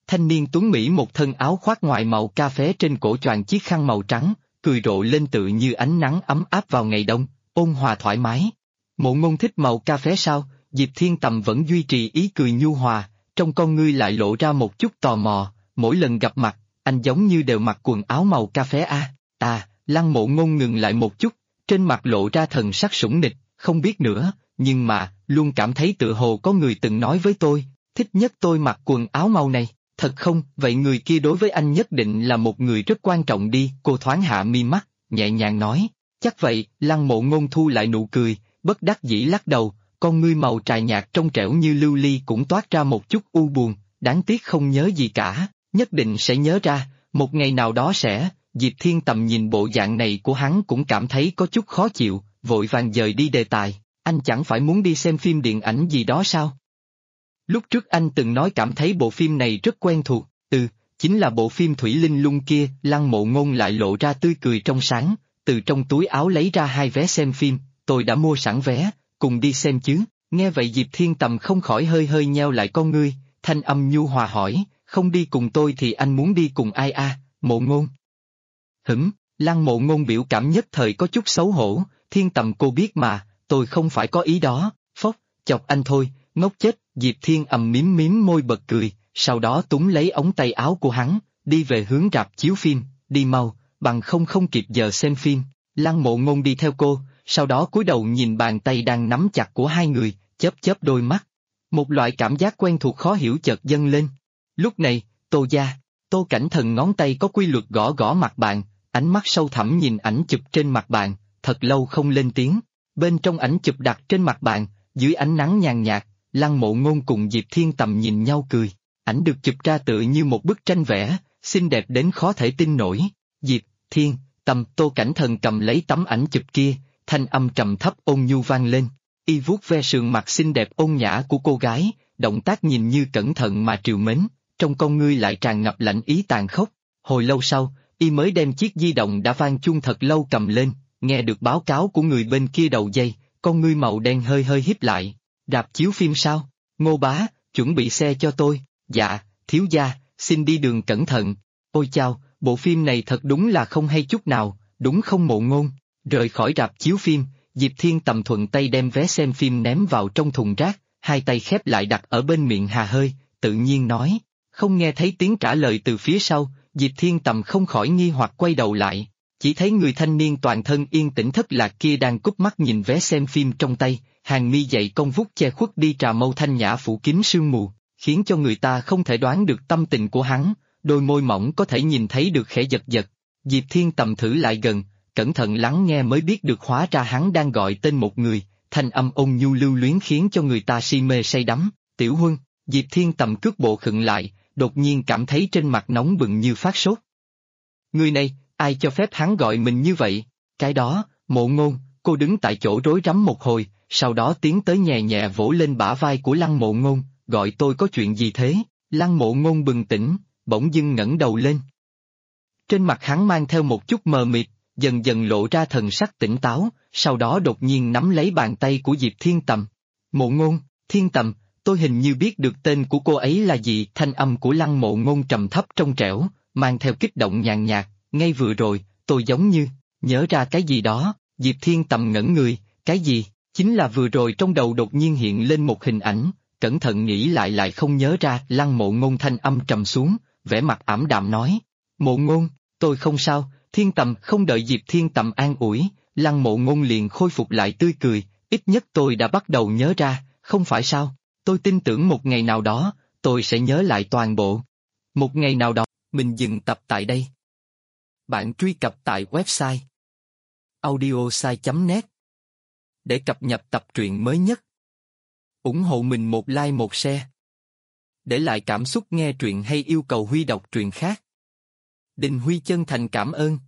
S1: Thanh niên tuấn Mỹ một thân áo khoác ngoài màu cà phê trên cổ choàng chiếc khăn màu trắng, cười rộ lên tự như ánh nắng ấm áp vào ngày đông, ôn hòa thoải mái. Mộ Ngôn thích màu cà phê sao? Diệp Thiên Tầm vẫn duy trì ý cười nhu hòa, trong con ngươi lại lộ ra một chút tò mò, mỗi lần gặp mặt, anh giống như đều mặc quần áo màu cà phê à? Lăng Mộ Ngôn ngừng lại một chút, trên mặt lộ ra thần sắc sủng nịch, không biết nữa, nhưng mà, luôn cảm thấy tựa hồ có người từng nói với tôi, thích nhất tôi mặc quần áo màu này, thật không? Vậy người kia đối với anh nhất định là một người rất quan trọng đi, cô thoáng hạ mi mắt, nhẹ nhàng nói, chắc vậy. Lăng Mộ Ngôn thu lại nụ cười, bất đắc dĩ lắc đầu, con ngươi màu trà nhạt trong trẻo như lưu ly cũng toát ra một chút u buồn, đáng tiếc không nhớ gì cả, nhất định sẽ nhớ ra, một ngày nào đó sẽ. Diệp Thiên Tầm nhìn bộ dạng này của hắn cũng cảm thấy có chút khó chịu, vội vàng dời đi đề tài, anh chẳng phải muốn đi xem phim điện ảnh gì đó sao? Lúc trước anh từng nói cảm thấy bộ phim này rất quen thuộc, chính là bộ phim Thủy Linh Lung kia. Lăng Mộ Ngôn lại lộ ra tươi cười trong sáng, từ trong túi áo lấy ra 2 vé xem phim, tôi đã mua sẵn vé, cùng đi xem chứ. Nghe vậy Diệp Thiên Tầm không khỏi hơi hơi nheo lại con ngươi, thanh âm nhu hòa hỏi, không đi cùng tôi thì anh muốn đi cùng ai à? Mộ Ngôn. Lăng Mộ Ngôn biểu cảm nhất thời có chút xấu hổ, Thiên Tầm cô biết mà, tôi không phải có ý đó, phốc, chọc anh thôi, ngốc chết. Diệp Thiên mím môi bật cười, sau đó túm lấy ống tay áo của hắn, đi về hướng rạp chiếu phim, đi mau, bằng không kịp giờ xem phim. Lăng Mộ Ngôn đi theo cô, sau đó cúi đầu nhìn bàn tay đang nắm chặt của hai người, chớp đôi mắt. Một loại cảm giác quen thuộc khó hiểu chợt dâng lên. Lúc này, Tô Cảnh Thần ngón tay có quy luật gõ gõ mặt bàn, ánh mắt sâu thẳm nhìn ảnh chụp trên mặt bàn, thật lâu không lên tiếng. Bên trong ảnh chụp đặt trên mặt bàn, dưới ánh nắng nhàn nhạt, Lăng Mộ Ngôn cùng Diệp Thiên Tầm nhìn nhau cười. Ảnh được chụp ra tựa như một bức tranh vẽ, xinh đẹp đến khó thể tin nổi. Diệp Thiên Tầm, Tô Cảnh Thần cầm lấy tấm ảnh chụp kia, thanh âm trầm thấp ôn nhu vang lên. Y vuốt ve sườn mặt xinh đẹp ôn nhã của cô gái, động tác nhìn như cẩn thận mà trìu mến, trong con ngươi lại tràn ngập lạnh ý tàn khốc. Hồi lâu sau, Y mới đem chiếc di động đã vang chuông thật lâu cầm lên, nghe được báo cáo của người bên kia đầu dây, con ngươi màu đen hơi hơi híp lại. Rạp chiếu phim sao? Ngô bá, chuẩn bị xe cho tôi. Dạ, thiếu gia, xin đi đường cẩn thận. Ôi chao, bộ phim này thật đúng là không hay chút nào, đúng không Mộ Ngôn? Rời khỏi rạp chiếu phim, Diệp Thiên Tầm thuận tay đem vé xem phim ném vào trong thùng rác, hai tay khép lại đặt ở bên miệng hà hơi, tự nhiên nói. Không nghe thấy tiếng trả lời từ phía sau, Diệp Thiên Tầm không khỏi nghi hoặc quay đầu lại, chỉ thấy người thanh niên toàn thân yên tĩnh thất lạc kia đang cúp mắt nhìn vé xem phim trong tay, hàng mi dày cong vút che khuất đi trà mâu thanh nhã phủ kín sương mù, khiến cho người ta không thể đoán được tâm tình của hắn, đôi môi mỏng có thể nhìn thấy được khẽ giật giật. Diệp Thiên Tầm thử lại gần, cẩn thận lắng nghe mới biết được hóa ra hắn đang gọi tên một người, thanh âm ôn nhu lưu luyến khiến cho người ta si mê say đắm. Tiểu Huân. Diệp Thiên Tầm cước bộ khựng lại, đột nhiên cảm thấy trên mặt nóng bừng như phát sốt. Người này, ai cho phép hắn gọi mình như vậy? Cái đó, Mộ Ngôn. Cô đứng tại chỗ rối rắm một hồi, sau đó tiến tới nhẹ nhẹ vỗ lên bả vai của Lăng Mộ Ngôn, gọi tôi có chuyện gì thế? Lăng Mộ Ngôn bừng tỉnh, bỗng dưng ngẩng đầu lên. Trên mặt hắn mang theo một chút mờ mịt, dần dần lộ ra thần sắc tỉnh táo, sau đó đột nhiên nắm lấy bàn tay của Diệp Thiên Tầm. Mộ Ngôn, Thiên Tầm, tôi hình như biết được tên của cô ấy là gì? Thanh âm của Lăng Mộ Ngôn trầm thấp trong trẻo, mang theo kích động nhàn nhạt, ngay vừa rồi, tôi giống như, nhớ ra cái gì đó. Diệp Thiên Tầm ngẩn người, cái gì? Chính là vừa rồi trong đầu đột nhiên hiện lên một hình ảnh, cẩn thận nghĩ lại không nhớ ra. Lăng Mộ Ngôn thanh âm trầm xuống, vẻ mặt ảm đạm nói. Mộ Ngôn, tôi không sao. Thiên Tầm. Không đợi Diệp Thiên Tầm an ủi, Lăng Mộ Ngôn liền khôi phục lại tươi cười, ít nhất tôi đã bắt đầu nhớ ra, không phải sao? Tôi tin tưởng một ngày nào đó, tôi sẽ nhớ lại toàn bộ. Một ngày nào đó, mình dừng tập tại đây. Bạn truy cập tại website audiosai.net để cập nhật tập truyện mới nhất. Ủng hộ mình một like một share. Để lại cảm xúc nghe truyện hay yêu cầu Huy đọc truyện khác. Đình Huy chân thành cảm ơn.